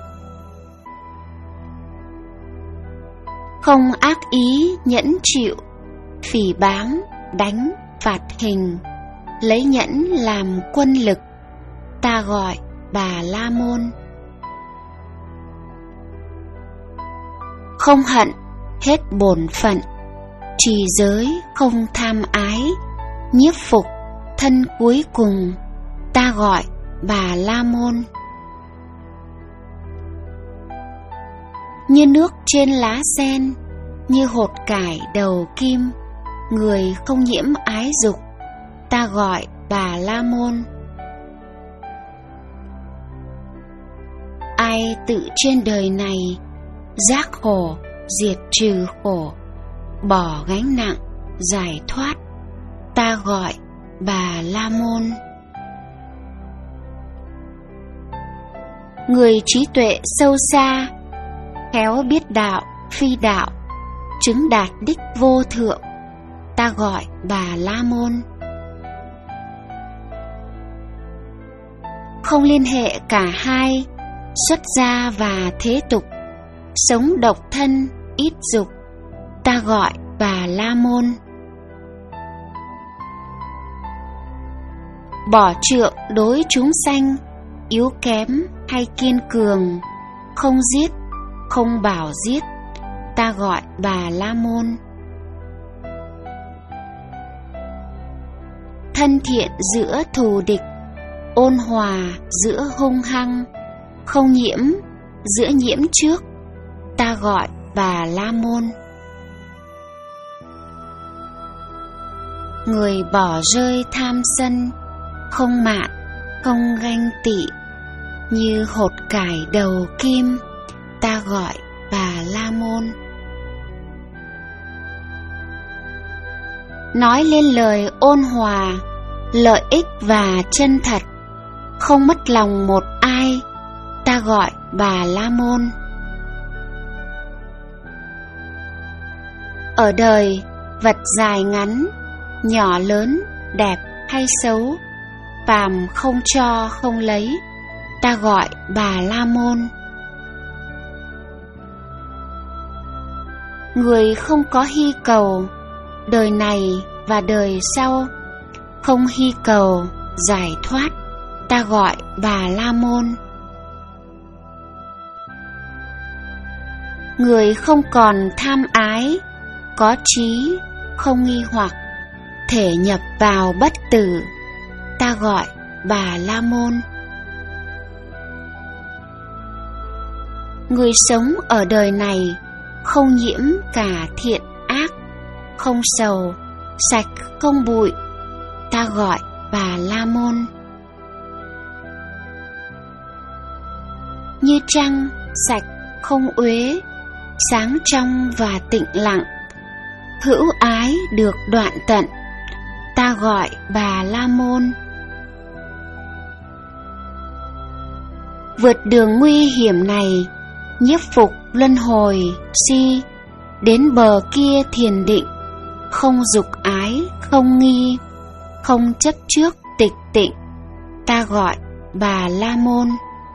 Không ác ý nhẫn chịu, phỉ báng, đánh, phạt hình, lấy nhẫn làm quân lực, ta gọi Bà La Môn. Không hận hết bổn phận, trì giới không tham ái, nhiếp phục thân cuối cùng, ta gọi Bà La Môn. Như nước trên lá sen, như hột cải đầu kim, người không nhiễm ái dục, ta gọi Bà La Môn. Ai tự trên đời này giác khổ, diệt trừ khổ, bỏ gánh nặng, giải thoát, ta gọi Bà La Môn. Người trí tuệ sâu xa, khéo biết đạo, phi đạo, chứng đạt đích vô thượng, ta gọi Bà La Môn. Không liên hệ cả hai, xuất gia và thế tục, sống độc thân, ít dục, ta gọi Bà La Môn. Bỏ trượng đối chúng sanh, yếu kém hay kiên cường, không giết, không bảo giết, ta gọi Bà La Môn. Thân thiện giữa thù địch, ôn hòa giữa hung hăng, không nhiễm giữa nhiễm trước, ta gọi Bà La Môn. Người bỏ rơi tham sân, không mạn, không ganh tị, như hột cải đầu kim, ta gọi Bà La Môn. Nói lên lời ôn hòa, lợi ích và chân thật, không mất lòng một ai, ta gọi Bà La Môn. Ở đời, vật dài ngắn, nhỏ lớn, đẹp hay xấu, phàm không cho không lấy, ta gọi Bà La Môn. Người không có hy cầu, đời này và đời sau, không hy cầu giải thoát, ta gọi Bà La Môn. Người không còn tham ái, có trí, không nghi hoặc, thể nhập vào bất tử, ta gọi Bà La Môn. Người sống ở đời này không nhiễm cả thiện ác, không sầu, sạch không bụi, ta gọi Bà La Môn. Như trăng sạch không uế, sáng trong và tịnh lặng, hữu ái được đoạn tận, ta gọi Bà La Môn. Vượt đường nguy hiểm này, nhiếp phục luân hồi si, đến bờ kia thiền định, không dục ái, không nghi, không chấp trước tịch tịnh, ta gọi Bà La Môn.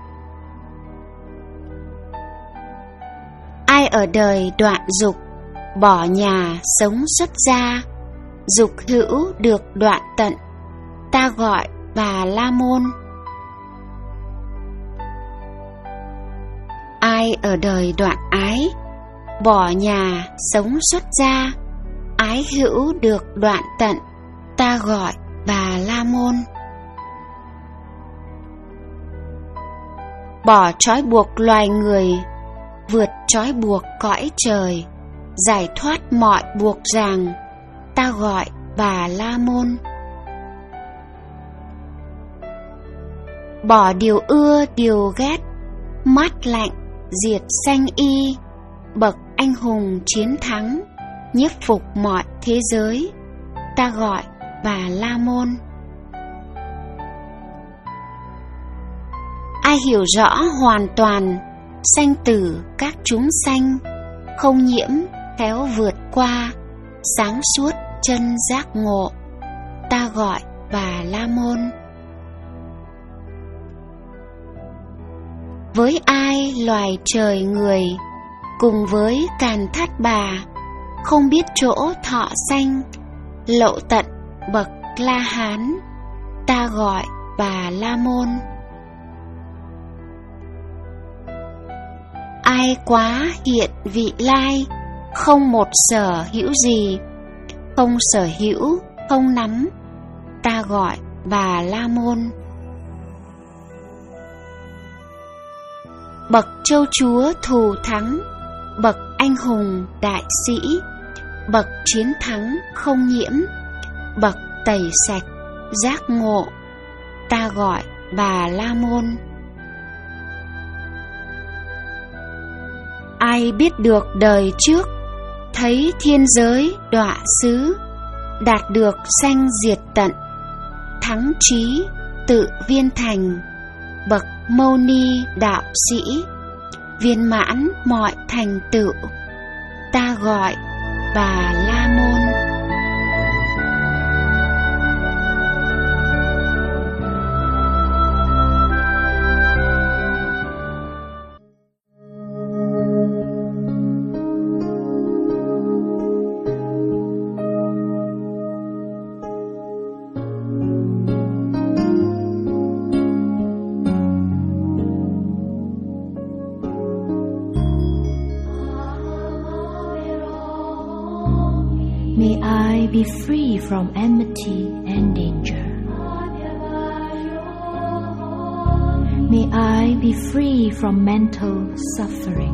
Ai ở đời đoạn dục, bỏ nhà sống xuất gia, dục hữu được đoạn tận, ta gọi Bà La Môn. Ai ở đời đoạn ái, bỏ nhà sống xuất gia, ái hữu được đoạn tận, ta gọi Bà La Môn. Bỏ trói buộc loài người, vượt trói buộc cõi trời, giải thoát mọi buộc ràng, ta gọi Bà La Môn. Bỏ điều ưa điều ghét, mát lạnh diệt sanh y, bậc anh hùng chiến thắng, nhiếp phục mọi thế giới, ta gọi Bà La Môn. Ai hiểu rõ hoàn toàn sanh tử các chúng sanh, không nhiễm khéo vượt qua, sáng suốt chân giác ngộ, ta gọi Bà La Môn. Với ai loài trời người, cùng với Càn Thát Bà, không biết chỗ thọ sanh, lậu tận bậc La Hán, ta gọi Bà La Môn. Ai quá hiện vị lai, không một sở hữu gì, không sở hữu, không nắm, ta gọi Bà La Môn. Bậc châu chúa thù thắng, bậc anh hùng đại sĩ, bậc chiến thắng không nhiễm, bậc tẩy sạch giác ngộ, ta gọi Bà La Môn. Ai biết được đời trước, thấy thiên giới đọa xứ, đạt được sanh diệt tận, thắng trí tự viên thành, bậc mâu ni đạo sĩ, viên mãn mọi thành tựu, ta gọi Bà La Môn. be free from enmity and danger. May I be free from mental suffering.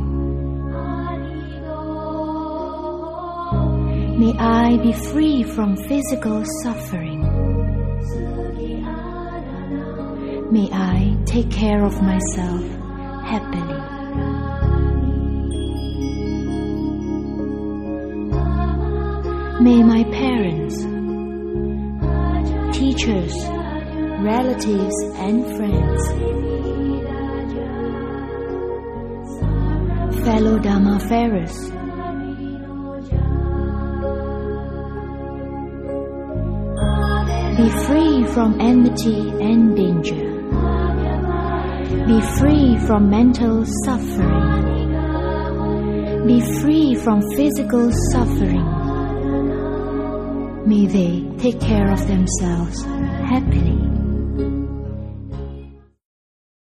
May I be free from physical suffering. May I take care of myself happily. May my parents, teachers, relatives and friends, fellow Dhammafarers, be free from enmity and danger. Be free from mental suffering. Be free from physical suffering. May they take care of themselves happily.